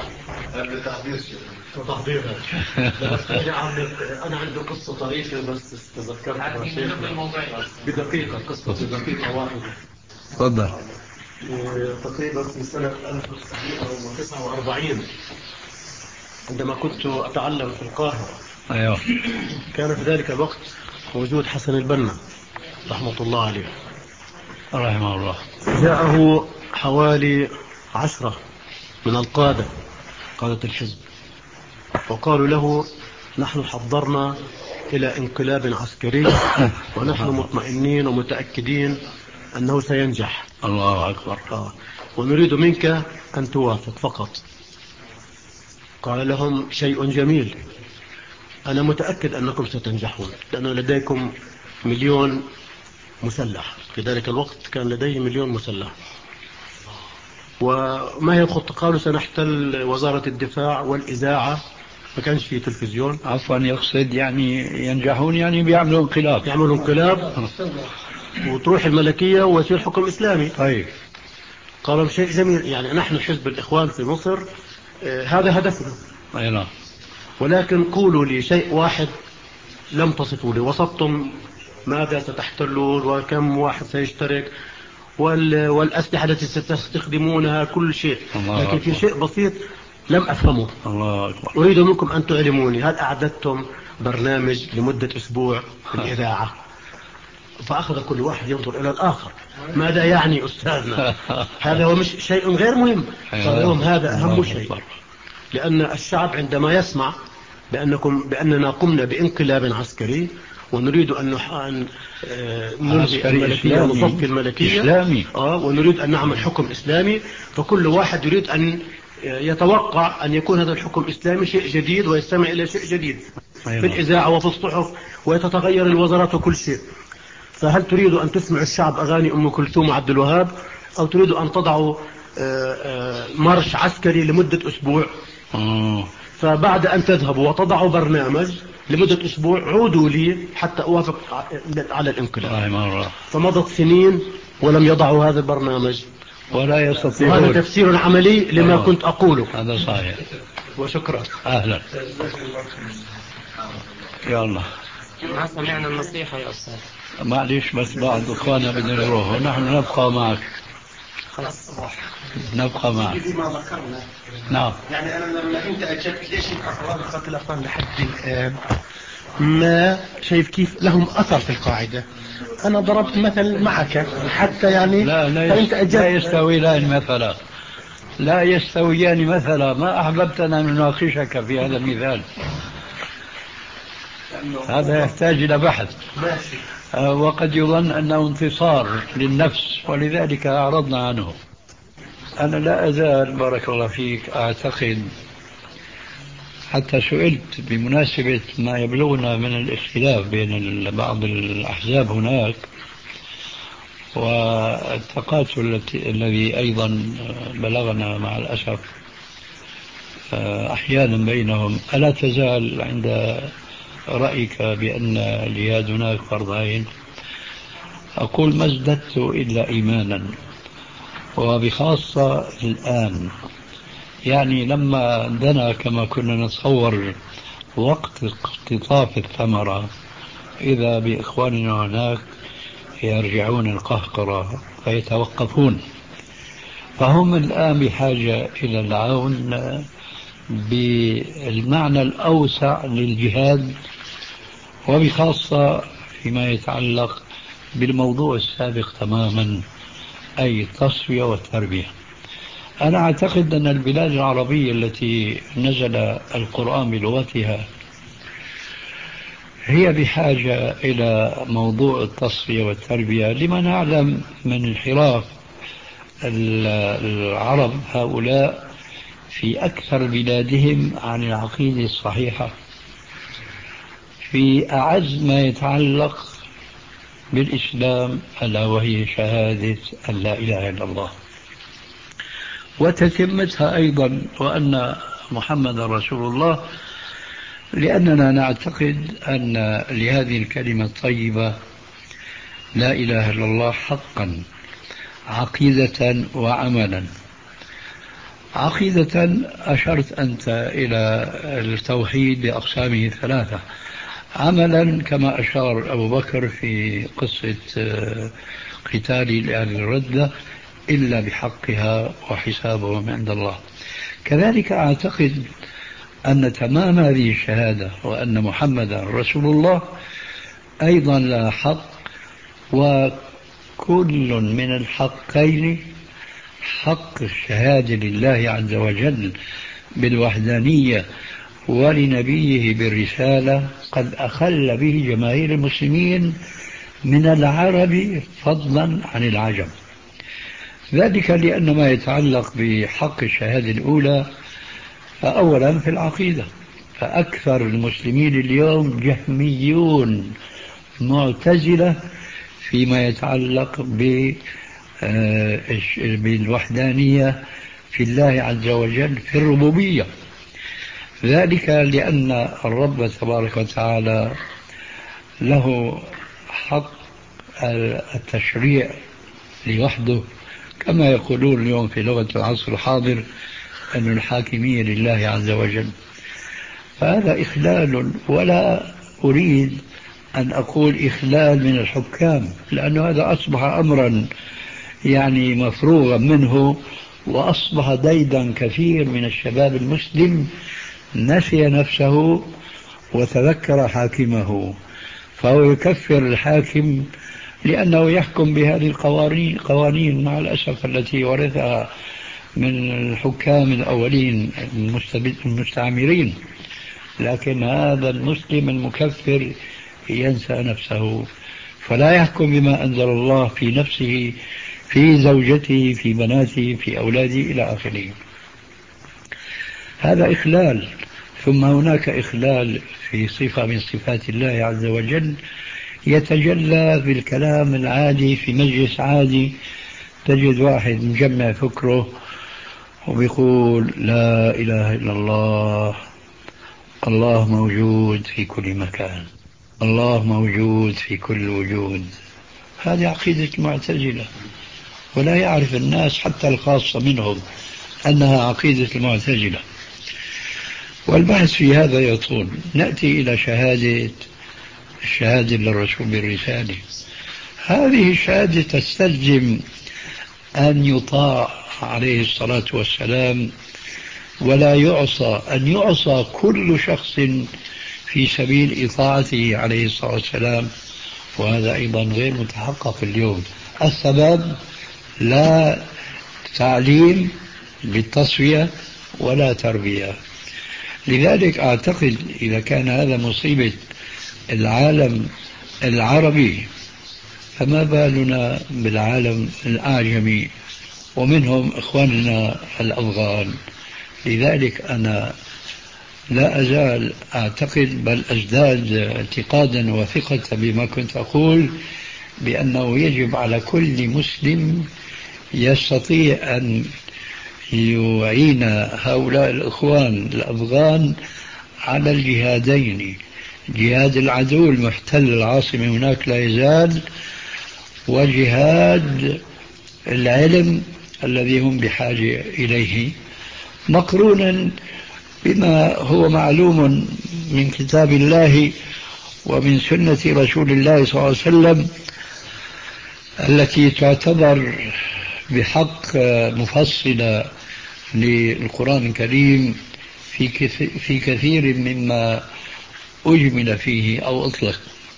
[SPEAKER 3] تحضير أنا عندي قصة طريفة بس تذكرتها شيخنا بدقيقة، قصة بدقيقة واحدة.
[SPEAKER 5] تفضل.
[SPEAKER 3] تقريبا في سنة ألف وتسعمائة وتسعة وأربعين عندما كنت أتعلم في القاهرة.
[SPEAKER 5] أيوه.
[SPEAKER 3] كان في ذلك الوقت موجود حسن البنا رحمة الله عليه
[SPEAKER 5] رحمه الله.
[SPEAKER 3] جاءه حوالي عشرة من القادة قادة الحزب وقالوا له: نحن حضرنا إلى انقلاب عسكري ونحن مطمئنين ومتأكدين أنه سينجح.
[SPEAKER 5] الله أكبر.
[SPEAKER 3] آه. ونريد منك أن توافق فقط. قال لهم: شيء جميل، أنا متأكد أنكم ستنجحون لأن لديكم مليون مسلح. في ذلك الوقت كان لديه مليون مسلح. وما هي الخطة؟ قالوا: سنحتل وزارة الدفاع والإذاعة. ما كانش في تلفزيون.
[SPEAKER 5] عفوا، يقصد يعني ينجحون يعني بيعملوا انقلاب.
[SPEAKER 3] يعملوا انقلاب وتروح الملكية ويصير حكم إسلامي.
[SPEAKER 5] طيب.
[SPEAKER 3] قالوا: شيء جميل، يعني نحن حزب الإخوان في مصر آه هذا هدفنا.
[SPEAKER 5] أي نعم.
[SPEAKER 3] ولكن قولوا لي شيء واحد لم تصفوا لي. وصفتم ماذا ستحتلون وكم واحد سيشترك والأسلحة التي ستستخدمونها، كل شيء. لكن في شيء بسيط لم أفهمه.
[SPEAKER 5] الله أكبر.
[SPEAKER 3] أريد منكم أن تعلموني، هل أعددتم برنامج لمدة أسبوع في الإذاعة؟ فأخذ كل واحد ينظر إلى الآخر. ماذا يعني أستاذنا؟ هذا هو مش شيء غير مهم. قال لهم: هذا أهم شيء، لأن الشعب عندما يسمع بأنكم بأننا قمنا بانقلاب عسكري ونريد أن نلغي الملكية ونصفي الملكية
[SPEAKER 5] إسلامي.
[SPEAKER 3] آه ونريد أن نعمل حكم إسلامي، فكل واحد يريد أن يتوقع أن يكون هذا الحكم إسلامي شيء جديد ويستمع إلى شيء جديد في الإذاعة وفي الصحف ويتتغير الوزارات وكل شيء. فهل تريد أن تسمع الشعب أغاني أم كلثوم وعبد الوهاب، أو تريد أن تضعوا مرش عسكري لمدة أسبوع؟ فبعد أن تذهبوا وتضعوا برنامج لمدة أسبوع عودوا لي حتى أوافق على الانقلاب. فمضت سنين ولم يضعوا هذا البرنامج،
[SPEAKER 5] ولا يستطيعون.
[SPEAKER 3] وهذا تفسير عملي لما
[SPEAKER 5] أوه.
[SPEAKER 3] كنت أقوله.
[SPEAKER 5] هذا صحيح.
[SPEAKER 3] وشكرا.
[SPEAKER 5] أهلا. يا الله.
[SPEAKER 6] ما سمعنا النصيحة يا أستاذ.
[SPEAKER 5] معلش بس بعض إخواننا بدنا يروحوا، نحن نبقى معك.
[SPEAKER 6] خلاص صباح.
[SPEAKER 5] نبقى معك.
[SPEAKER 4] ما ذكرنا.
[SPEAKER 5] نعم.
[SPEAKER 4] يعني أنا لما أنت أجبت ليش الأفراد خط الأفراد لحد الآن ما شايف كيف لهم أثر في القاعدة. أنا ضربت مثل معك حتى يعني
[SPEAKER 5] لا لا,
[SPEAKER 4] فأنت
[SPEAKER 5] يست... لا يستويان مثلا، لا يستويان مثلا. ما أحببتنا أن نناقشك في هذا المثال، هذا يحتاج إلى بحث.
[SPEAKER 4] ماشي.
[SPEAKER 5] آه وقد يظن أنه انتصار للنفس ولذلك أعرضنا عنه. أنا لا أزال بارك الله فيك أعتقد، حتى سئلت بمناسبة ما يبلغنا من الاختلاف بين بعض الأحزاب هناك والتقاتل الذي أيضا بلغنا مع الأسف أحيانا بينهم، ألا تزال عند رأيك بأن الجهاد هناك فرض عين؟ أقول ما ازددت إلا إيمانا، وبخاصة الآن. يعني لما دنا كما كنا نتصور وقت اقتطاف الثمرة إذا بإخواننا هناك يرجعون القهقرة فيتوقفون، فهم الآن بحاجة إلى العون بالمعنى الأوسع للجهاد، وبخاصة فيما يتعلق بالموضوع السابق تماما، أي التصفية والتربية. أنا أعتقد أن البلاد العربية التي نزل القرآن بلغتها هي بحاجة إلى موضوع التصفية والتربية، لما نعلم من انحراف العرب هؤلاء في أكثر بلادهم عن العقيدة الصحيحة في أعز ما يتعلق بالإسلام، ألا وهي شهادة أن لا إله إلا الله، وتتمتها أيضا وأن محمد رسول الله، لأننا نعتقد أن لهذه الكلمة الطيبة لا إله إلا الله حقا عقيدة وعملا. عقيدة أشرت أنت إلى التوحيد بأقسامه الثلاثة، عملا كما أشار أبو بكر في قصة قتال لأهل الردة إلا بحقها وحسابهم عند الله. كذلك أعتقد أن تمام هذه الشهادة وأن محمدا رسول الله أيضا لا حق، وكل من الحقين حق الشهادة لله عز وجل بالوحدانية ولنبيه بالرسالة قد أخل به جماهير المسلمين من العرب فضلا عن العجم. ذلك لأن ما يتعلق بحق الشهادة الأولى فأولا في العقيدة، فأكثر المسلمين اليوم جهميون معتزلة فيما يتعلق بالوحدانية في الله عز وجل في الربوبية. ذلك لأن الرب تبارك وتعالى له حق التشريع لوحده، كما يقولون اليوم في لغة العصر الحاضر أن الحاكمية لله عز وجل. فهذا إخلال، ولا أريد أن أقول إخلال من الحكام، لأن هذا أصبح أمرا يعني مفروغا منه، وأصبح ديدا كثير من الشباب المسلم نسي نفسه وتذكر حاكمه، فهو يكفر الحاكم لأنه يحكم بهذه القوانين قوانين مع الأسف التي ورثها من الحكام الأولين المستعمرين. لكن هذا المسلم المكفر ينسى نفسه، فلا يحكم بما أنزل الله في نفسه، في زوجته، في بناته، في أولاده إلى آخره. هذا إخلال. ثم هناك إخلال في صفة من صفات الله عز وجل يتجلى بالكلام العادي في مجلس عادي، تجد واحد مجمع فكره وبيقول لا إله إلا الله، الله موجود في كل مكان، الله موجود في كل وجود. هذه عقيدة المعتزلة، ولا يعرف الناس حتى الخاصة منهم أنها عقيدة المعتزلة. والبحث في هذا يطول. نأتي إلى شهادة الشهادة للرسول بالرسالة. هذه الشهادة تستلزم أن يطاع عليه الصلاة والسلام ولا يعصى، أن يعصى كل شخص في سبيل إطاعته عليه الصلاة والسلام، وهذا أيضا غير متحقق اليوم. السبب لا تعليم بالتصفية ولا تربية. لذلك أعتقد إذا كان هذا مصيبة العالم العربي فما بالنا بالعالم الأعجمي ومنهم إخواننا الأفغان. لذلك أنا لا أزال أعتقد بل أزداد اعتقادا وثقة بما كنت أقول، بأنه يجب على كل مسلم يستطيع أن يعين هؤلاء الإخوان الأفغان على الجهادين: جهاد العدو المحتل العاصمة هناك لا يزال، وجهاد العلم الذي هم بحاجة إليه، مقرونا بما هو معلوم من كتاب الله ومن سنة رسول الله صلى الله عليه وسلم التي تعتبر بحق مفصلة للقرآن الكريم في كثير مما أجمل فيه أو أطلق.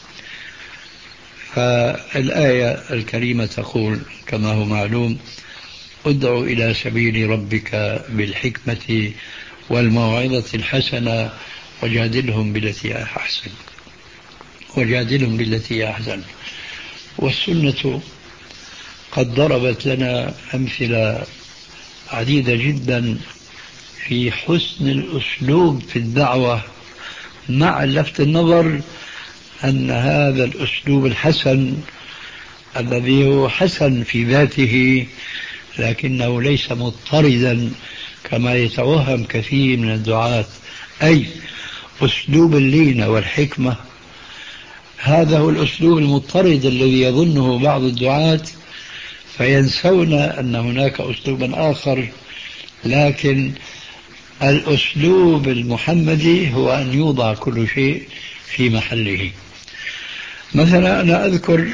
[SPEAKER 5] فالآية الكريمة تقول كما هو معلوم: ادع إلى سبيل ربك بالحكمة والموعظة الحسنة وجادلهم بالتي أحسن وجادلهم بالتي أحسن. والسنة قد ضربت لنا أمثلة عديدة جدا في حسن الأسلوب في الدعوة، مع لفت النظر أن هذا الأسلوب الحسن الذي هو حسن في ذاته لكنه ليس مضطردا كما يتوهم كثير من الدعاة، أي أسلوب اللينة والحكمة. هذا هو الأسلوب المضطرد الذي يظنه بعض الدعاة، فينسون أن هناك أسلوبا آخر. لكن الأسلوب المحمدي هو أن يوضع كل شيء في محله. مثلا أنا أذكر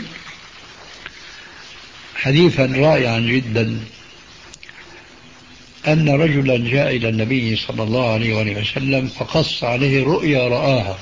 [SPEAKER 5] حديثا رائعا جدا، أن رجلا جاء إلى النبي صلى الله عليه وآله وسلم فقص عليه رؤيا رآها،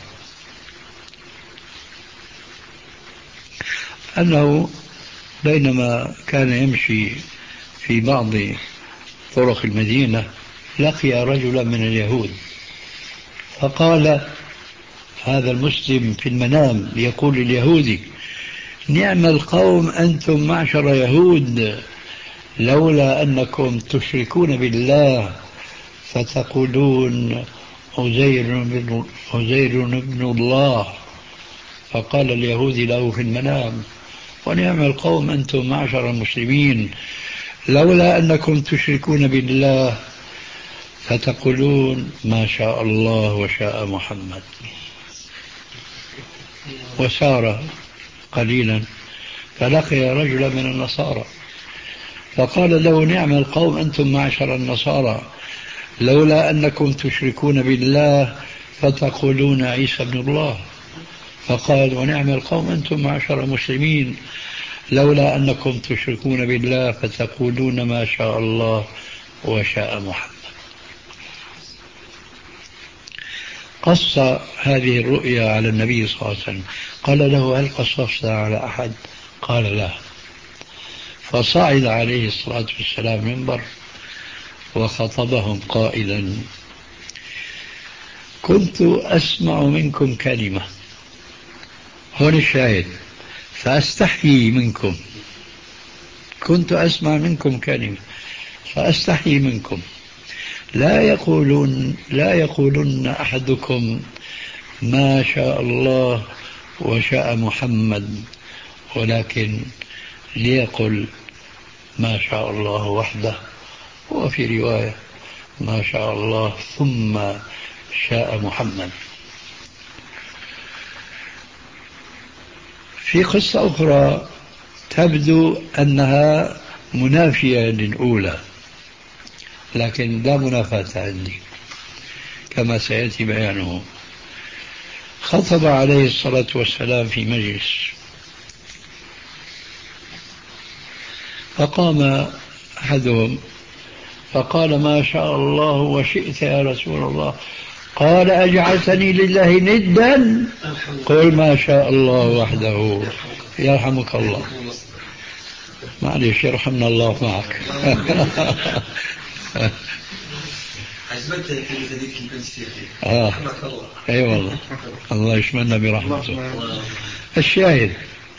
[SPEAKER 5] أنه بينما كان يمشي في بعض طرق المدينة لقي رجلا من اليهود، فقال هذا المسلم في المنام يقول لليهودي: نعم القوم أنتم معشر يهود، لولا أنكم تشركون بالله فتقولون عزير بن, عزير بن الله. فقال اليهودي له في المنام: ونعم القوم أنتم معشر المسلمين، لولا أنكم تشركون بالله فتقولون ما شاء الله وشاء محمد. وسار قليلا فلقي رجلا من النصارى فقال له: نعم القوم أنتم معشر النصارى، لولا أنكم تشركون بالله فتقولون عيسى ابن الله. فقال: ونعم القوم أنتم معشر المسلمين، لولا أنكم تشركون بالله فتقولون ما شاء الله وشاء محمد. قص هذه الرؤيا على النبي صلى الله عليه وسلم، قال له: هل قصصتها على أحد؟ قال: لا. فصعد عليه الصلاة والسلام منبر وخطبهم قائلا: كنت أسمع منكم كلمة، هون الشاهد، فأستحيي منكم، كنت أسمع منكم كلمة فأستحيي منكم، لا يقولون لا يقولن أحدكم ما شاء الله وشاء محمد، ولكن ليقل ما شاء الله وحده، وفي رواية ما شاء الله ثم شاء محمد. في قصة أخرى تبدو أنها منافية للأولى، لكن لا منافاة عندي كما سيأتي بيانه. خطب عليه الصلاة والسلام في مجلس، فقام أحدهم فقال: ما شاء الله وشئت يا رسول الله. قال: أجعلتني لله ندا؟ قل ما شاء الله وحده. يرحمك الله. معلش، يرحمنا الله معك.
[SPEAKER 8] عجبتني كلمة هذيك التنسيق.
[SPEAKER 5] آه. أي والله، الله يشملنا برحمته. الشاهد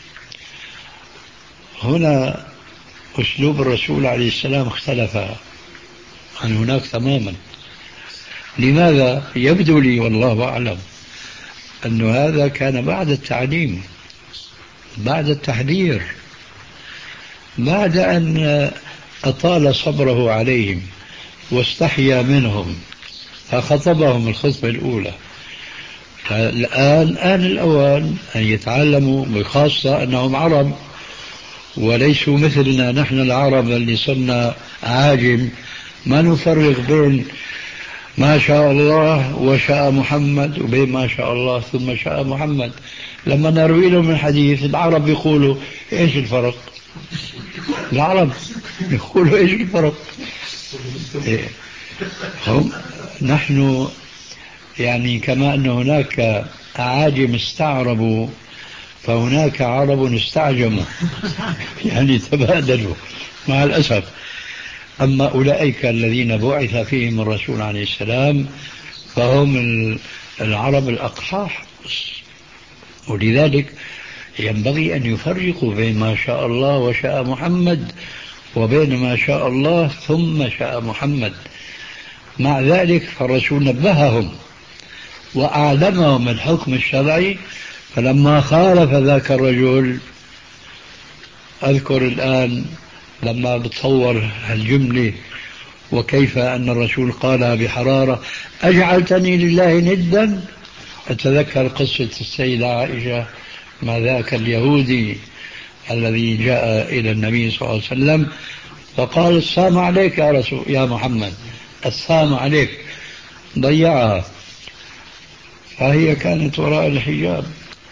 [SPEAKER 5] هنا أسلوب الرسول عليه السلام اختلف عن هناك تماما. لماذا؟ يبدو لي والله أعلم أن هذا كان بعد التعليم، بعد التحذير، بعد أن أطال صبره عليهم واستحيا منهم فخطبهم الخطبة الأولى. الآن آن الأوان أن يتعلموا، بخاصة أنهم عرب وليسوا مثلنا نحن العرب اللي صرنا عاجم، ما نفرق بين ما شاء الله وشاء محمد وبين ما شاء الله ثم شاء محمد. لما نروي لهم الحديث العرب يقولوا: ايش الفرق؟ العرب يقولوا: ايش الفرق؟ إيه. هم نحن يعني كما أن هناك أعاجم استعربوا فهناك عرب استعجموا، يعني تبادلوا مع الأسف. أما أولئك الذين بعث فيهم الرسول عليه السلام فهم العرب الأقحاح، ولذلك ينبغي أن يفرقوا بين ما شاء الله وشاء محمد وبين ما شاء الله ثم شاء محمد. مع ذلك فالرسول نبههم وأعلمهم الحكم الشرعي، فلما خالف ذاك الرجل، أذكر الآن لما بتصور الجملة وكيف أن الرسول قال بحرارة: أجعلتني لله ندا. أتذكر قصة السيدة عائشة مع ذاك اليهودي الذي جاء إلى النبي صلى الله عليه وسلم فقال: السلام عليك يا رسول يا محمد، السلام عليك. ضيعها، فهي كانت وراء الحجاب،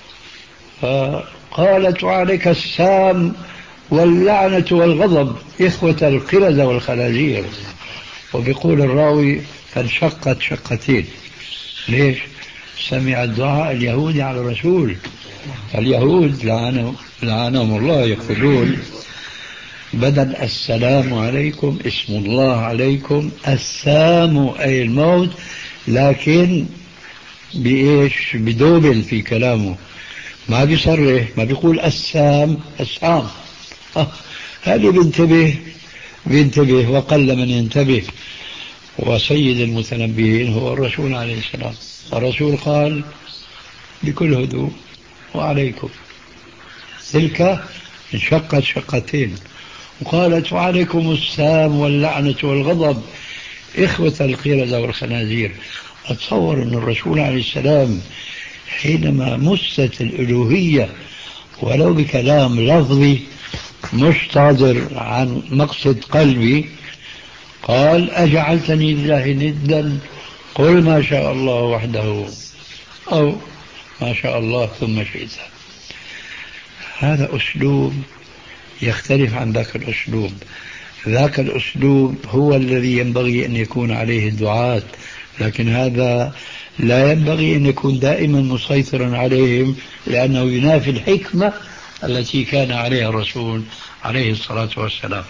[SPEAKER 5] فقالت: وعليك السام واللعنة والغضب إخوة القردة والخنازير. وبيقول الراوي: فانشقت شقتين. ليش؟ سمع الدعاء اليهودي على الرسول. اليهود لعنهم, لعنهم الله يقولون بدل السلام عليكم اسم الله عليكم، السام أي الموت، لكن بإيش؟ بدوبل في كلامه، ما بيصرح، ما بيقول السام السام. آه. هذه بينتبه بينتبه وقل من ينتبه. وسيد المتنبيين هو الرسول عليه السلام. الرسول قال بكل هدوء: وعليكم. تلك انشقت شقتين، وقالت: وعليكم السام واللعنة والغضب إخوة القردة والخنازير. أتصور أن الرسول عليه السلام حينما مست الألوهية ولو بكلام لفظي مش صادر عن مقصد قلبي قال: أجعلتني لله ندا؟ قل ما شاء الله وحده، أو ما شاء الله ثم شئت. هذا أسلوب يختلف عن ذاك الأسلوب. ذاك الأسلوب هو الذي ينبغي أن يكون عليه الدعاة، لكن هذا لا ينبغي أن يكون دائما مسيطرا عليهم، لأنه ينافي الحكمة التي كان عليها الرسول عليه الصلاة والسلام.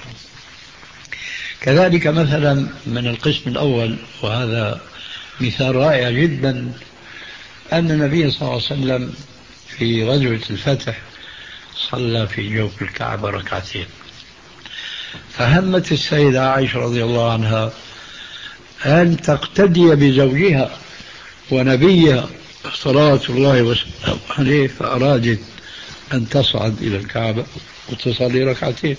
[SPEAKER 5] كذلك مثلا من القسم الأول، وهذا مثال رائع جدا، أن النبي صلى الله عليه وسلم في غزوة الفتح صلى في جوف الكعبة ركعتين، فهمت السيدة عائشة رضي الله عنها أن تقتدي بزوجها ونبيها صلاة الله وسلامه عليه، فأرادت أن تصعد إلى الكعبة وتصلي ركعتين،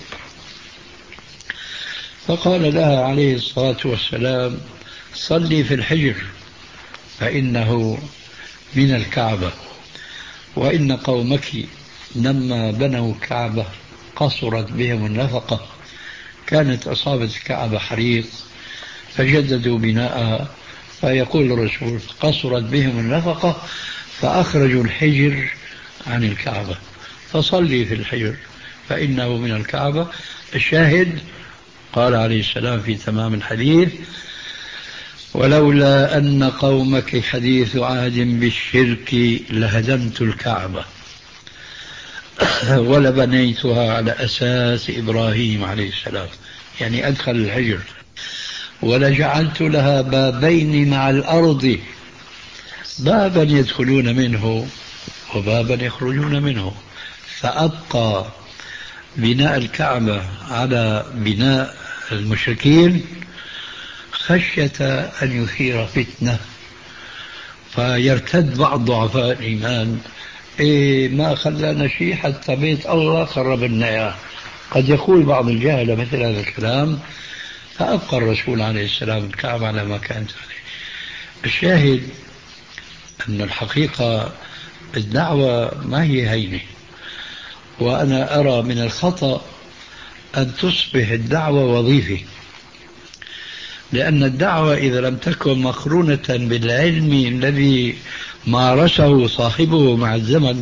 [SPEAKER 5] فقال لها عليه الصلاة والسلام: صلي في الحجر فإنه من الكعبة، وإن قومك لما بنوا الكعبة قصرت بهم النفقة كانت أصابت الكعبة حريق فجددوا بناءها، فيقول الرسول قصرت بهم النفقة فأخرجوا الحجر عن الكعبة، فصلي في الحجر فإنه من الكعبة. الشاهد قال عليه السلام في تمام الحديث: ولولا أن قومك حديث عهد بالشرك لهدمت الكعبة ولبنيتها على أساس إبراهيم عليه السلام، يعني أدخل الحجر، ولجعلت لها بابين مع الأرض، بابا يدخلون منه وبابا يخرجون منه، فأبقى بناء الكعبة على بناء المشركين خشية أن يثير فتنة فيرتد بعض ضعفاء الإيمان. إيه ما خلانا شيء حتى بيت الله خرب لنا إياه، قد يقول بعض الجهلة مثل هذا الكلام، فأبقى الرسول عليه السلام الكعبة على ما كانت عليه. الشاهد أن الحقيقة الدعوة ما هي هينة، وأنا أرى من الخطأ أن تصبح الدعوة وظيفة، لأن الدعوة إذا لم تكن مقرونة بالعلم الذي مارسه صاحبه مع الزمن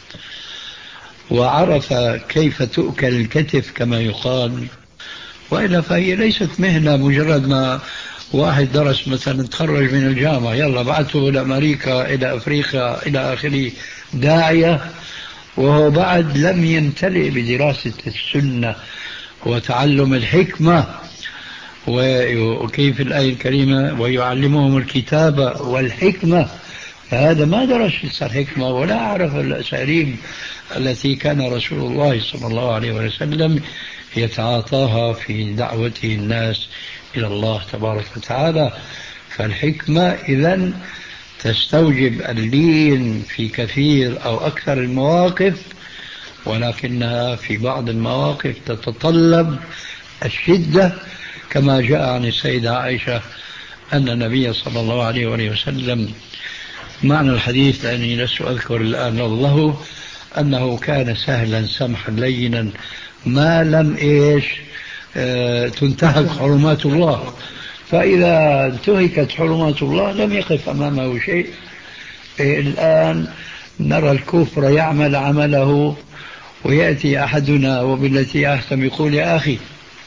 [SPEAKER 5] وعرف كيف تؤكل الكتف كما يقال، وإلا فهي ليست مهنة مجرد ما واحد درس مثلا تخرج من الجامعة يلا بعثه إلى أمريكا إلى أفريقيا إلى آخره داعية، وهو بعد لم يمتلئ بدراسة السنة وتعلم الحكمة. وكيف الآية الكريمة ويعلمهم الكتابة والحكمة، فهذا ما درس الحكمة ولا عرف الأساليب التي كان رسول الله صلى الله عليه وسلم يتعاطاها في دعوته الناس إلى الله تبارك وتعالى. فالحكمة إذن تستوجب اللين في كثير أو أكثر المواقف، ولكنها في بعض المواقف تتطلب الشدة، كما جاء عن السيدة عائشة أن النبي صلى الله عليه وسلم، معنى الحديث لأني لست أذكر الآن لفظه، أنه كان سهلا سمحا لينا ما لم إيش آه تنتهك حرمات الله، فإذا انتهكت حرمات الله لم يقف أمامه شيء. إيه الآن نرى الكفر يعمل عمله ويأتي أحدنا وبالتي أحسن يقول يا أخي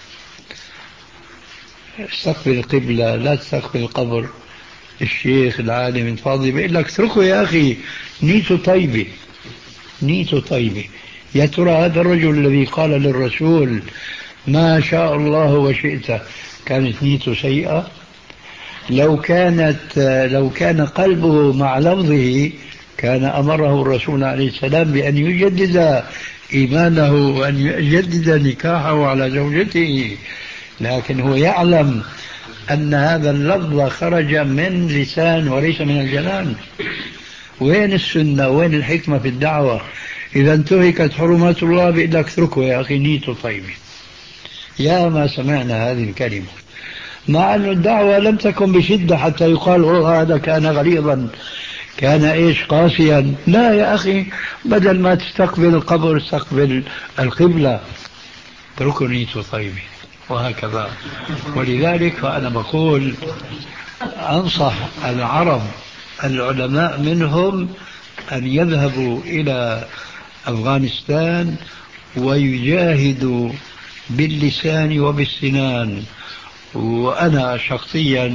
[SPEAKER 5] استقبل القبلة لا تستقبل القبر، الشيخ العالم الفاضل بيقول لك اتركه يا أخي نيته طيبة نيته طيبة. يا ترى هذا الرجل الذي قال للرسول ما شاء الله وشئت كانت نيته سيئة؟ لو كانت لو كان قلبه مع لفظه كان أمره الرسول عليه السلام بأن يجدد إيمانه وأن يجدد نكاحه على زوجته، لكن هو يعلم أن هذا اللفظ خرج من لسان وليس من الجنان. وين السنة وين الحكمة في الدعوة؟ إذا انتهكت حرمات الله بيقول لك اتركه يا أخي نيته طيبة. يا ما سمعنا هذه الكلمة، مع أن الدعوة لم تكن بشدة حتى يقال هذا كان غليظا كان إيش قاسيا. لا يا أخي، بدل ما تستقبل القبر استقبل القبلة، اتركه نيته طيبة، وهكذا. ولذلك فأنا بقول أنصح العرب العلماء منهم أن يذهبوا إلى أفغانستان ويجاهدوا باللسان وبالسنان. وأنا شخصيا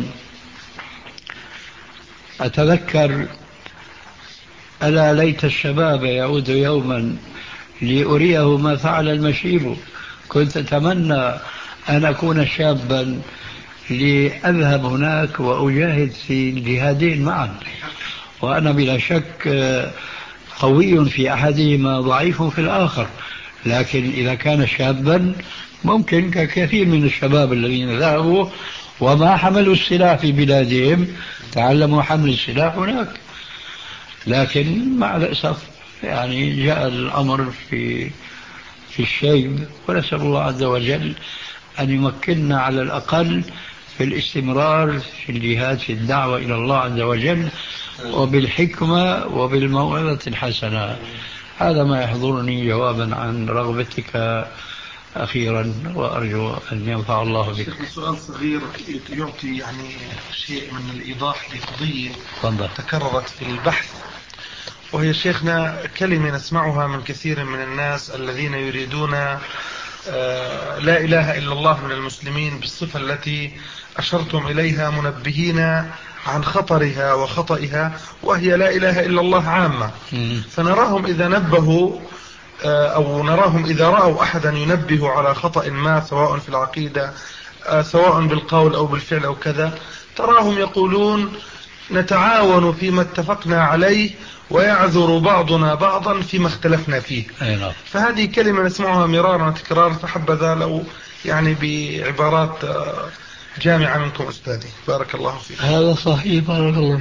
[SPEAKER 5] أتذكر ألا ليت الشباب يعود يوما لأريه ما فعل المشيب، كنت أتمنى أن أكون شابا لأذهب هناك وأجاهد في الجهادين معا، وأنا بلا شك قوي في أحدهما ضعيف في الآخر، لكن إذا كان شابا ممكن ككثير من الشباب الذين ذهبوا وما حملوا السلاح في بلادهم تعلموا حمل السلاح هناك. لكن مع الأسف يعني جاء الأمر في في الشيب، ونسأل الله عز وجل أن يمكننا على الأقل في الاستمرار في الجهاد في الدعوة إلى الله عز وجل وبالحكمة وبالموعظة الحسنة. هذا ما يحضرني جوابا عن رغبتك أخيرا وأرجو أن ينفع الله بك.
[SPEAKER 4] سؤال صغير يعطي يعني شيء من الإيضاح لقضية
[SPEAKER 5] تفضل.
[SPEAKER 4] تكررت في البحث، وهي شيخنا كلمة نسمعها من كثير من الناس الذين يريدون لا إله إلا الله من المسلمين بالصفة التي أشرتم إليها، منبهين عن خطرها وخطئها، وهي لا إله إلا الله عامة. فنراهم إذا نبهوا أو نراهم إذا رأوا أحدا ينبه على خطأ ما، سواء في العقيدة سواء بالقول أو بالفعل أو كذا، تراهم يقولون نتعاون فيما اتفقنا عليه ويعذر بعضنا بعضا فيما اختلفنا فيه. فهذه كلمة نسمعها مرارا وتكرارا، فحبذا لو يعني بعبارات جامعة منكم أستاذي، بارك الله فيك.
[SPEAKER 5] هذا صحيح، بارك الله.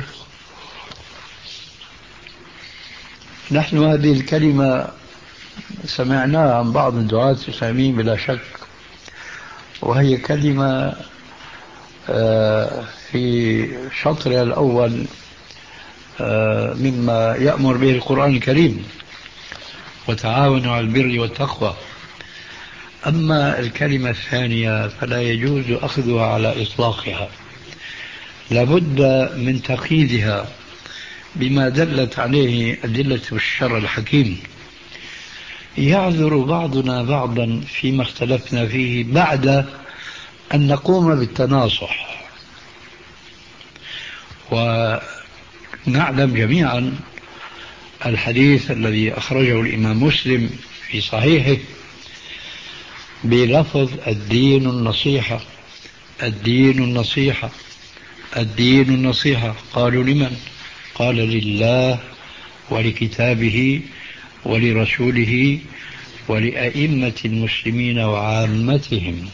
[SPEAKER 5] نحن هذه الكلمة سمعناها عن بعض الدعاة الإسلاميين بلا شك، وهي كلمة في شطرها الأول مما يأمر به القرآن الكريم، وتعاونوا على البر والتقوى. أما الكلمة الثانية فلا يجوز أخذها على إطلاقها، لابد من تقييدها بما دلت عليه أدلة الشرع الحكيم. يعذر بعضنا بعضا فيما اختلفنا فيه بعد أن نقوم بالتناصح. ونعلم جميعا الحديث الذي أخرجه الإمام مسلم في صحيحه بلفظ الدين النصيحة، الدين النصيحة، الدين النصيحة. قالوا لمن؟ قال لله ولكتابه ولرسوله ولأئمة المسلمين وعامتهم.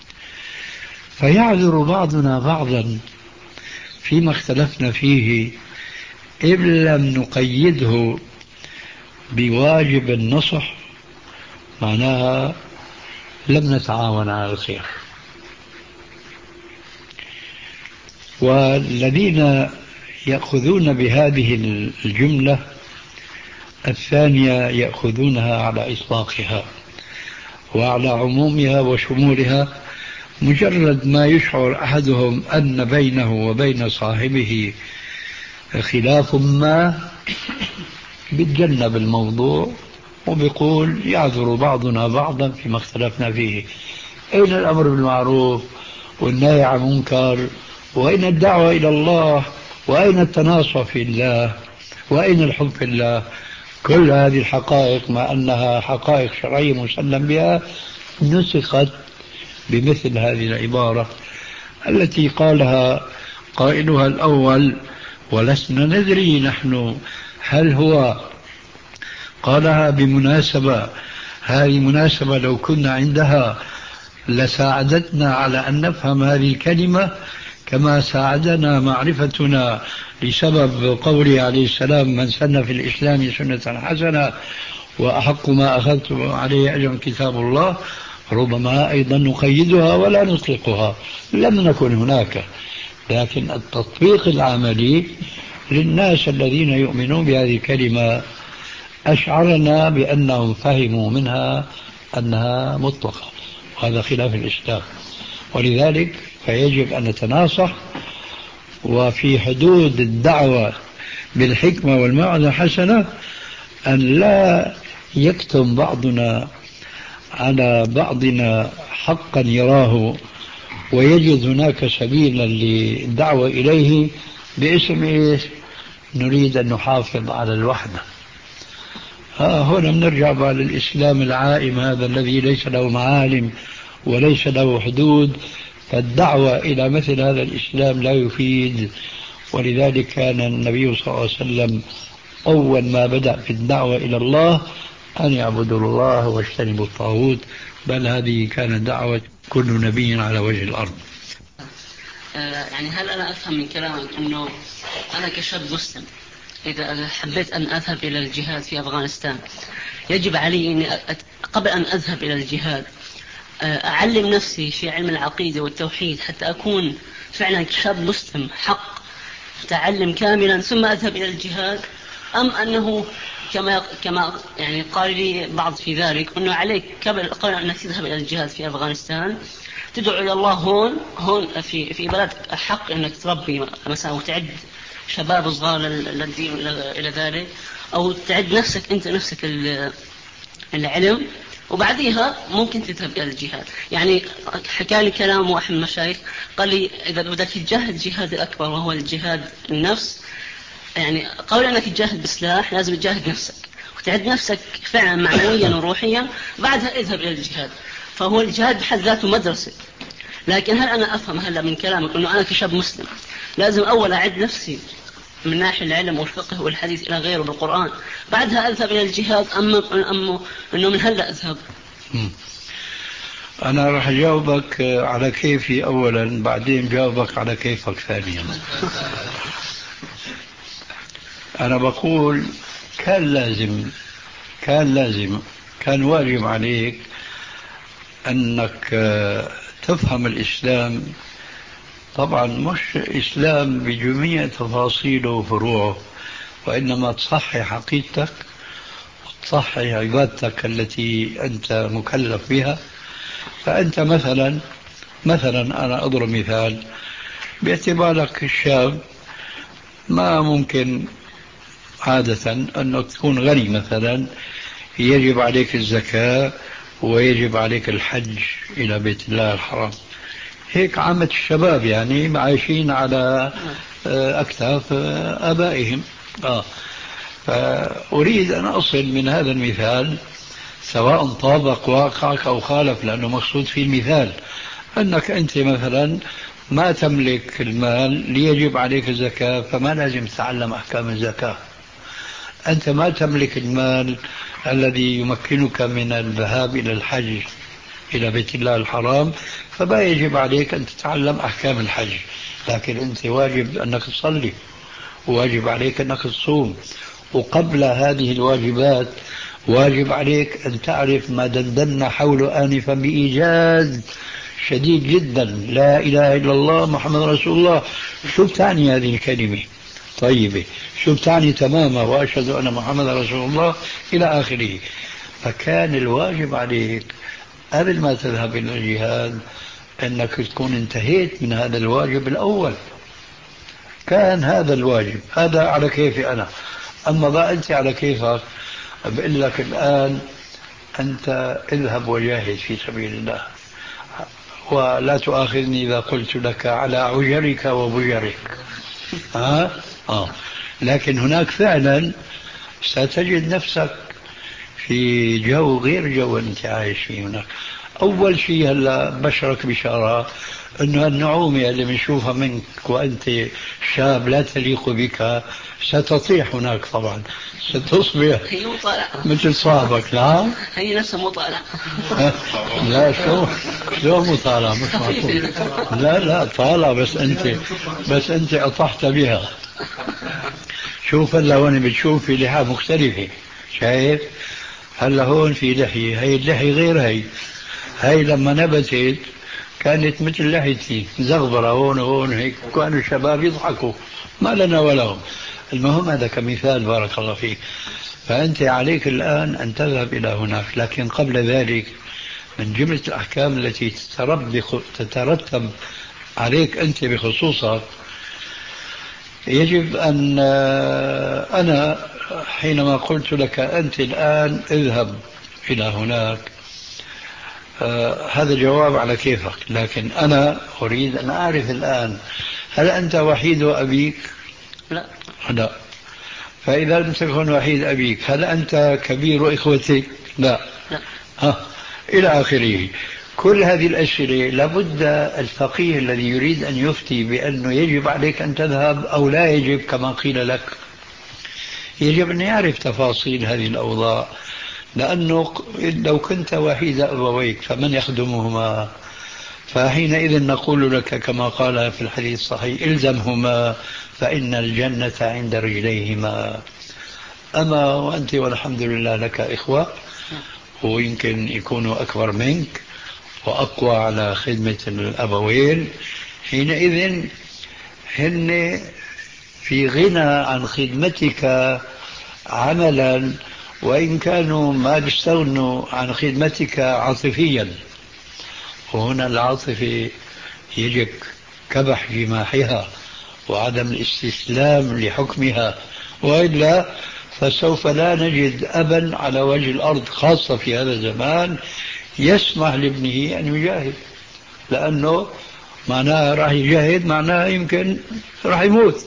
[SPEAKER 5] فيعذر بعضنا بعضا فيما اختلفنا فيه إن لم نقيده بواجب النصح، معناها لم نتعاون على الخير. والذين يأخذون بهذه الجملة الثانية يأخذونها على إطلاقها وعلى عمومها وشمولها، مجرد ما يشعر أحدهم أن بينه وبين صاحبه خلاف ما بيتجنب الموضوع وبيقول يعذر بعضنا بعضا فيما اختلفنا فيه. أين الأمر بالمعروف والنهي عن المنكر؟ وأين الدعوة إلى الله؟ وأين التناصح في الله؟ وأين الحب في الله؟ كل هذه الحقائق مع أنها حقائق شرعية مسلم بها نسخت بمثل هذه العبارة التي قالها قائلها الأول ولسنا ندري نحن هل هو قالها بمناسبة. هذه مناسبة لو كنا عندها لساعدتنا على أن نفهم هذه الكلمة كما ساعدنا معرفتنا لسبب قوله عليه السلام من سن في الإسلام سنة حسنة وأحق ما أخذت عليه أجر كتاب الله. ربما أيضا نقيدها ولا نطلقها، لم نكن هناك، لكن التطبيق العملي للناس الذين يؤمنون بهذه الكلمة أشعرنا بأنهم فهموا منها أنها مطلقة، وهذا خلاف الإسلام. ولذلك فيجب أن نتناصح وفي حدود الدعوة بالحكمة والموعظة الحسنة، أن لا يكتم بعضنا على بعضنا حقا يراه ويجد هناك سبيلا للدعوة إليه باسم إيش؟ نريد أن نحافظ على الوحدة. ها هنا بنرجع بقى للإسلام العائم هذا الذي ليس له معالم وليس له حدود، فالدعوة إلى مثل هذا الإسلام لا يفيد. ولذلك كان النبي صلى الله عليه وسلم أول ما بدأ في الدعوة إلى الله أن يعبدوا الله واجتنبوا الطاغوت، بل هذه كانت دعوة كل نبي على وجه الأرض.
[SPEAKER 9] يعني هل أنا أفهم من كلامك أنه أنا كشاب مسلم إذا حبيت أن أذهب إلى الجهاد في أفغانستان يجب علي أني قبل أن أذهب إلى الجهاد أعلم نفسي في علم العقيدة والتوحيد حتى أكون فعلا شاب مسلم حق، تعلم كاملا ثم أذهب إلى الجهاد؟ أم أنه كما كما يعني قال لي بعض في ذلك أنه عليك قبل قبل أنك تذهب إلى الجهاد في أفغانستان تدعو إلى الله هون هون في في بلدك الحق أنك تربي مثلا وتعد شباب صغار للدين إلى ذلك، أو تعد نفسك أنت نفسك العلم، وبعديها ممكن تذهب إلى الجهاد. يعني حكى لي كلام واحد من المشايخ قال لي إذا بدك تجاهد الجهاد الأكبر وهو الجهاد النفس، يعني قبل أنك تجاهد بسلاح لازم تجاهد نفسك وتعد نفسك فعلا معنويا وروحيا، بعدها اذهب إلى الجهاد. فهو الجهاد بحد ذاته مدرسة. لكن هل أنا أفهم هلا من كلامك أنه أنا كشاب مسلم لازم أول أعد نفسي من ناحية العلم والفقه والحديث إلى غيره بالقرآن بعدها أذهب إلى الجهاد، أما أم أنه من هلا أذهب؟
[SPEAKER 5] أنا راح أجاوبك على كيفي أولا، بعدين جاوبك على كيفك ثانيا. أنا بقول كان لازم كان لازم كان واجب عليك أنك تفهم الإسلام، طبعا مش إسلام بجميع تفاصيله وفروعه، وإنما تصحح عقيدتك وتصحح عبادتك التي أنت مكلف بها. فأنت مثلا مثلا أنا أضرب مثال، باعتبارك الشاب ما ممكن عادة أنك تكون غني مثلا، يجب عليك الزكاة ويجب عليك الحج إلى بيت الله الحرام. هيك عامة الشباب يعني عايشين على أكتاف آبائهم. آه. فأريد أن أصل من هذا المثال، سواء طابق واقعك أو خالف، لأنه مقصود في المثال أنك أنت مثلا ما تملك المال ليجب عليك الزكاة، فما لازم تتعلم أحكام الزكاة. أنت ما تملك المال الذي يمكنك من الذهاب إلى الحج إلى بيت الله الحرام، فما يجب عليك أن تتعلم أحكام الحج، لكن أنت واجب أنك تصلي وواجب عليك أنك تصوم. وقبل هذه الواجبات واجب عليك أن تعرف ما دندنا حوله آنفا بإيجاز شديد جدا، لا إله إلا الله محمد رسول الله. شو بتعني هذه الكلمة طيبة؟ شو بتعني تماما وأشهد أن محمد رسول الله إلى آخره. فكان الواجب عليك قبل ما تذهب إلى الجهاد أنك تكون انتهيت من هذا الواجب الأول. كان هذا الواجب، هذا على كيفي أنا. أما بقى أنت على كيفك، بقول لك الآن أنت اذهب وجاهد في سبيل الله، ولا تؤاخذني إذا قلت لك على عجرك وبجرك. ها؟ آه. لكن هناك فعلا ستجد نفسك في جو غير جو أنت عايش فيه هناك. أول شيء هلا بشرك بشارة أنه النعومة اللي بنشوفها منك وأنت شاب لا تليق بك ستطيح هناك، طبعا ستصبح مثل صاحبك. لا
[SPEAKER 9] هي نفسها مطالعة.
[SPEAKER 5] لا شو شو مطالعة؟ مش معقول. لا لا طالع، بس أنت بس أنت أطحت بها. شوف هلا هون بتشوف في لحى مختلفة، شايف؟ هلا هون في لحية، هي اللحية غير هي. هاي لما نبتت كانت مثل لحيتي زغبرة هون وهون هيك، كانوا الشباب يضحكوا ما لنا ولهم. المهم هذا كمثال بارك الله فيك. فأنت عليك الآن أن تذهب إلى هناك، لكن قبل ذلك من جملة الأحكام التي تترتب عليك أنت بخصوصك، يجب أن أنا حينما قلت لك أنت الآن اذهب إلى هناك، آه هذا جواب على كيفك، لكن أنا أريد أن أعرف الآن هل أنت وحيد أبيك؟
[SPEAKER 9] لا.
[SPEAKER 5] لا. فإذا لم تكن وحيد أبيك هل أنت كبير إخوتك؟ لا.
[SPEAKER 9] لا.
[SPEAKER 5] ها. إلى آخره. كل هذه الأسئلة لابد الفقيه الذي يريد أن يفتي بأنه يجب عليك أن تذهب أو لا يجب كما قيل لك، يجب أن يعرف تفاصيل هذه الأوضاع، لأنه لو كنت وحيد أبويك فمن يخدمهما؟ فحينئذ نقول لك كما قال في الحديث الصحيح إلزمهما فإن الجنة عند رجليهما. أما وأنت والحمد لله لك إخوة ويمكن يكونوا أكبر منك وأقوى على خدمة الأبوين، حينئذ هن في غنى عن خدمتك عملا وإن كانوا ما بيستغنوا عن خدمتك عاطفيا. وهنا العاطفة يجب كبح جماحها وعدم الاستسلام لحكمها، وإلا فسوف لا نجد أبا على وجه الأرض خاصة في هذا الزمان يسمح لابنه أن يجاهد، لأنه معناها راح يجاهد معناها يمكن راح يموت.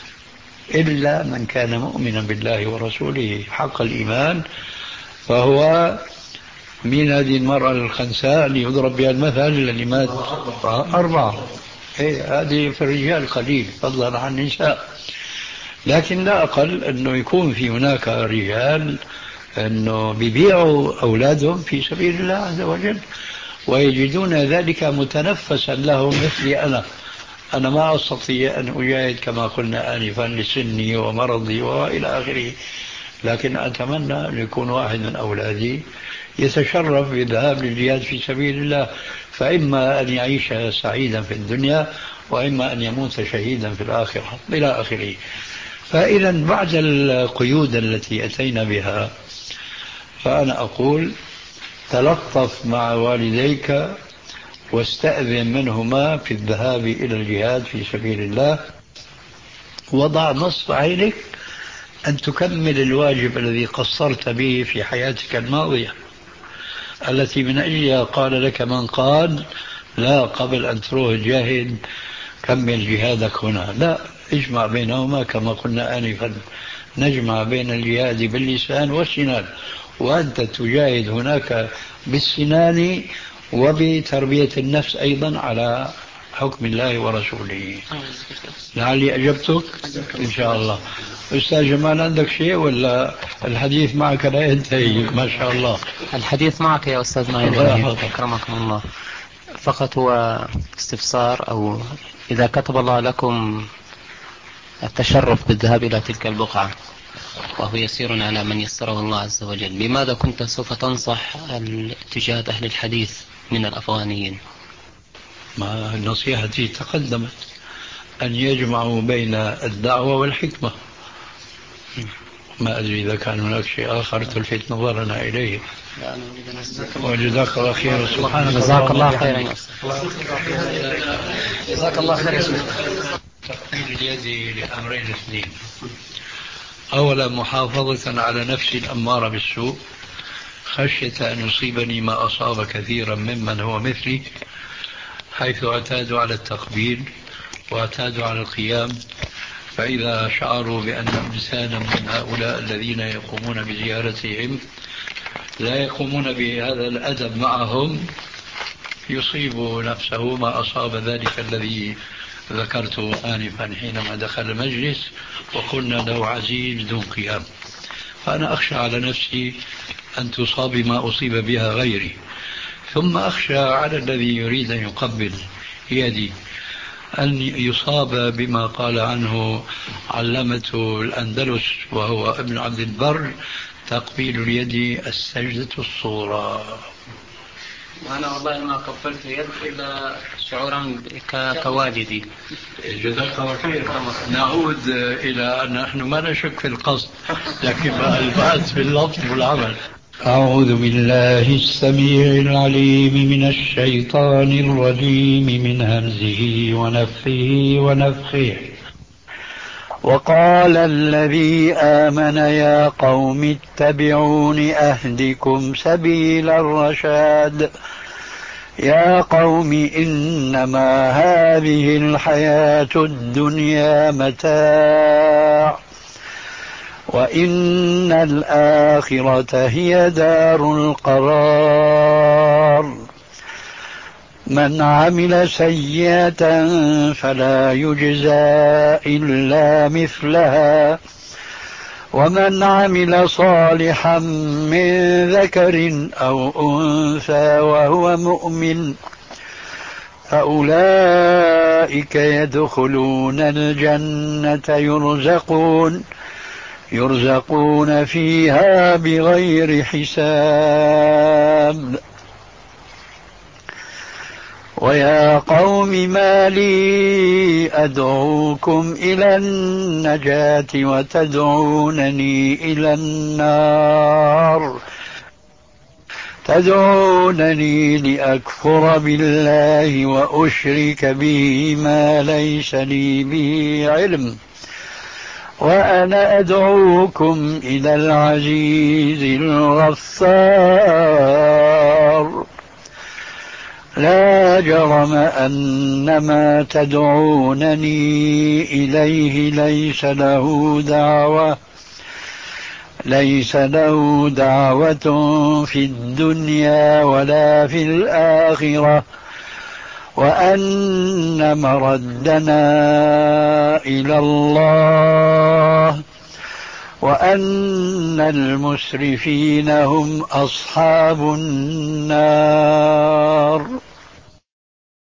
[SPEAKER 5] إلا من كان مؤمنا بالله ورسوله حق الإيمان فهو من هذه المرأة الخنساء اللي يضرب بها المثل اللي مات أربعة. إيه هذه في الرجال قليل فضلا عن النساء، لكن لا أقل أنه يكون في هناك رجال أنه بيبيعوا أولادهم في سبيل الله عز وجل ويجدون ذلك متنفسا لهم. مثلي أنا أنا ما أستطيع أن أجاهد كما قلنا آنفا لسني ومرضي وإلى آخره، لكن أتمنى أن يكون واحد من أولادي يتشرف بالذهاب للجهاد في سبيل الله، فإما أن يعيش سعيدا في الدنيا وإما أن يموت شهيدا في الآخرة إلى آخره. فإذا بعد القيود التي أتينا بها فأنا أقول تلطف مع والديك واستأذن منهما في الذهاب إلى الجهاد في سبيل الله، وضع نصب عينك أن تكمل الواجب الذي قصرت به في حياتك الماضية التي من أجلها قال لك من قال لا قبل أن تروح الجاهد كمل جهادك هنا. لا، اجمع بينهما كما قلنا آنفا، نجمع بين الجهاد باللسان والسنان، وأنت تجاهد هناك بالسنان وبتربية النفس أيضا على حكم الله ورسوله. لعلي أجبتك إن شاء الله. أستاذ جمال عندك شيء ولا الحديث معك لا ينتهي؟ ما شاء الله
[SPEAKER 6] الحديث معك يا أستاذ معين أكرمكم الله. فقط هو استفسار، أو إذا كتب الله لكم التشرف بالذهاب إلى تلك البقعة وهو يسير على من يسره الله عز وجل، بماذا كنت سوف تنصح تجاه أهل الحديث من الأفغانيين؟
[SPEAKER 5] ما نصيحتي تقدمت أن يجمعوا بين الدعوة والحكمة. ما أدري إذا كان هناك شيء آخر تلفت نظرنا إليه. وجزاك الله خير. سبحانك
[SPEAKER 6] جزاك الله خيرا.
[SPEAKER 2] جزاك الله خير.
[SPEAKER 5] تقبيل اليد لأمرين اثنين: أولا محافظة على نفسي الأمارة بالسوء خشية أن يصيبني ما أصاب كثيرا ممن هو مثلي، حيث اعتادوا على التقبيل واعتادوا على القيام، فإذا شعروا بأن إنسانا من هؤلاء الذين يقومون بزيارتهم لا يقومون بهذا الأدب معهم يصيب نفسه ما أصاب ذلك الذي ذكرته آنفا حينما دخل المجلس وقلنا له عزيز دون قيام. فأنا أخشى على نفسي أن تصاب ما أصيب بها غيري، ثم أخشى على الذي يريد أن يقبل يدي أن يصاب بما قال عنه علمة الأندلس وهو ابن عبد البر: تقبيل اليد السجدة الصغرى.
[SPEAKER 6] أنا والله ما قبلت يد إلا شعورا كوالدي.
[SPEAKER 5] جزاك الله خير. نعود إلى أن نحن ما نشك في القصد، لكن البأس في اللفظ والعمل. أعوذ بالله السميع العليم من الشيطان الرجيم من همزه ونفخه ونفخه. وقال الذي آمن يا قوم اتبعون أهدكم سبيل الرشاد. يا قوم إنما هذه الحياة الدنيا متاع وإن الآخرة هي دار القرار. من عمل سيئة فلا يجزى إلا مثلها ومن عمل صالحا من ذكر أو أنثى وهو مؤمن فأولئك يدخلون الجنة يرزقون يرزقون فيها بغير حساب. ويا قوم ما لي أدعوكم إلى النجاة وتدعونني إلى النار تدعونني لأكفر بالله وأشرك به ما ليس لي به علم وأنا أدعوكم إلى العزيز الغفار لا جرم أن ما تدعونني إليه ليس له دعوة ليس له دعوة في الدنيا ولا في الآخرة وأن مردنا إلى الله وأن المسرفين هم أصحاب النار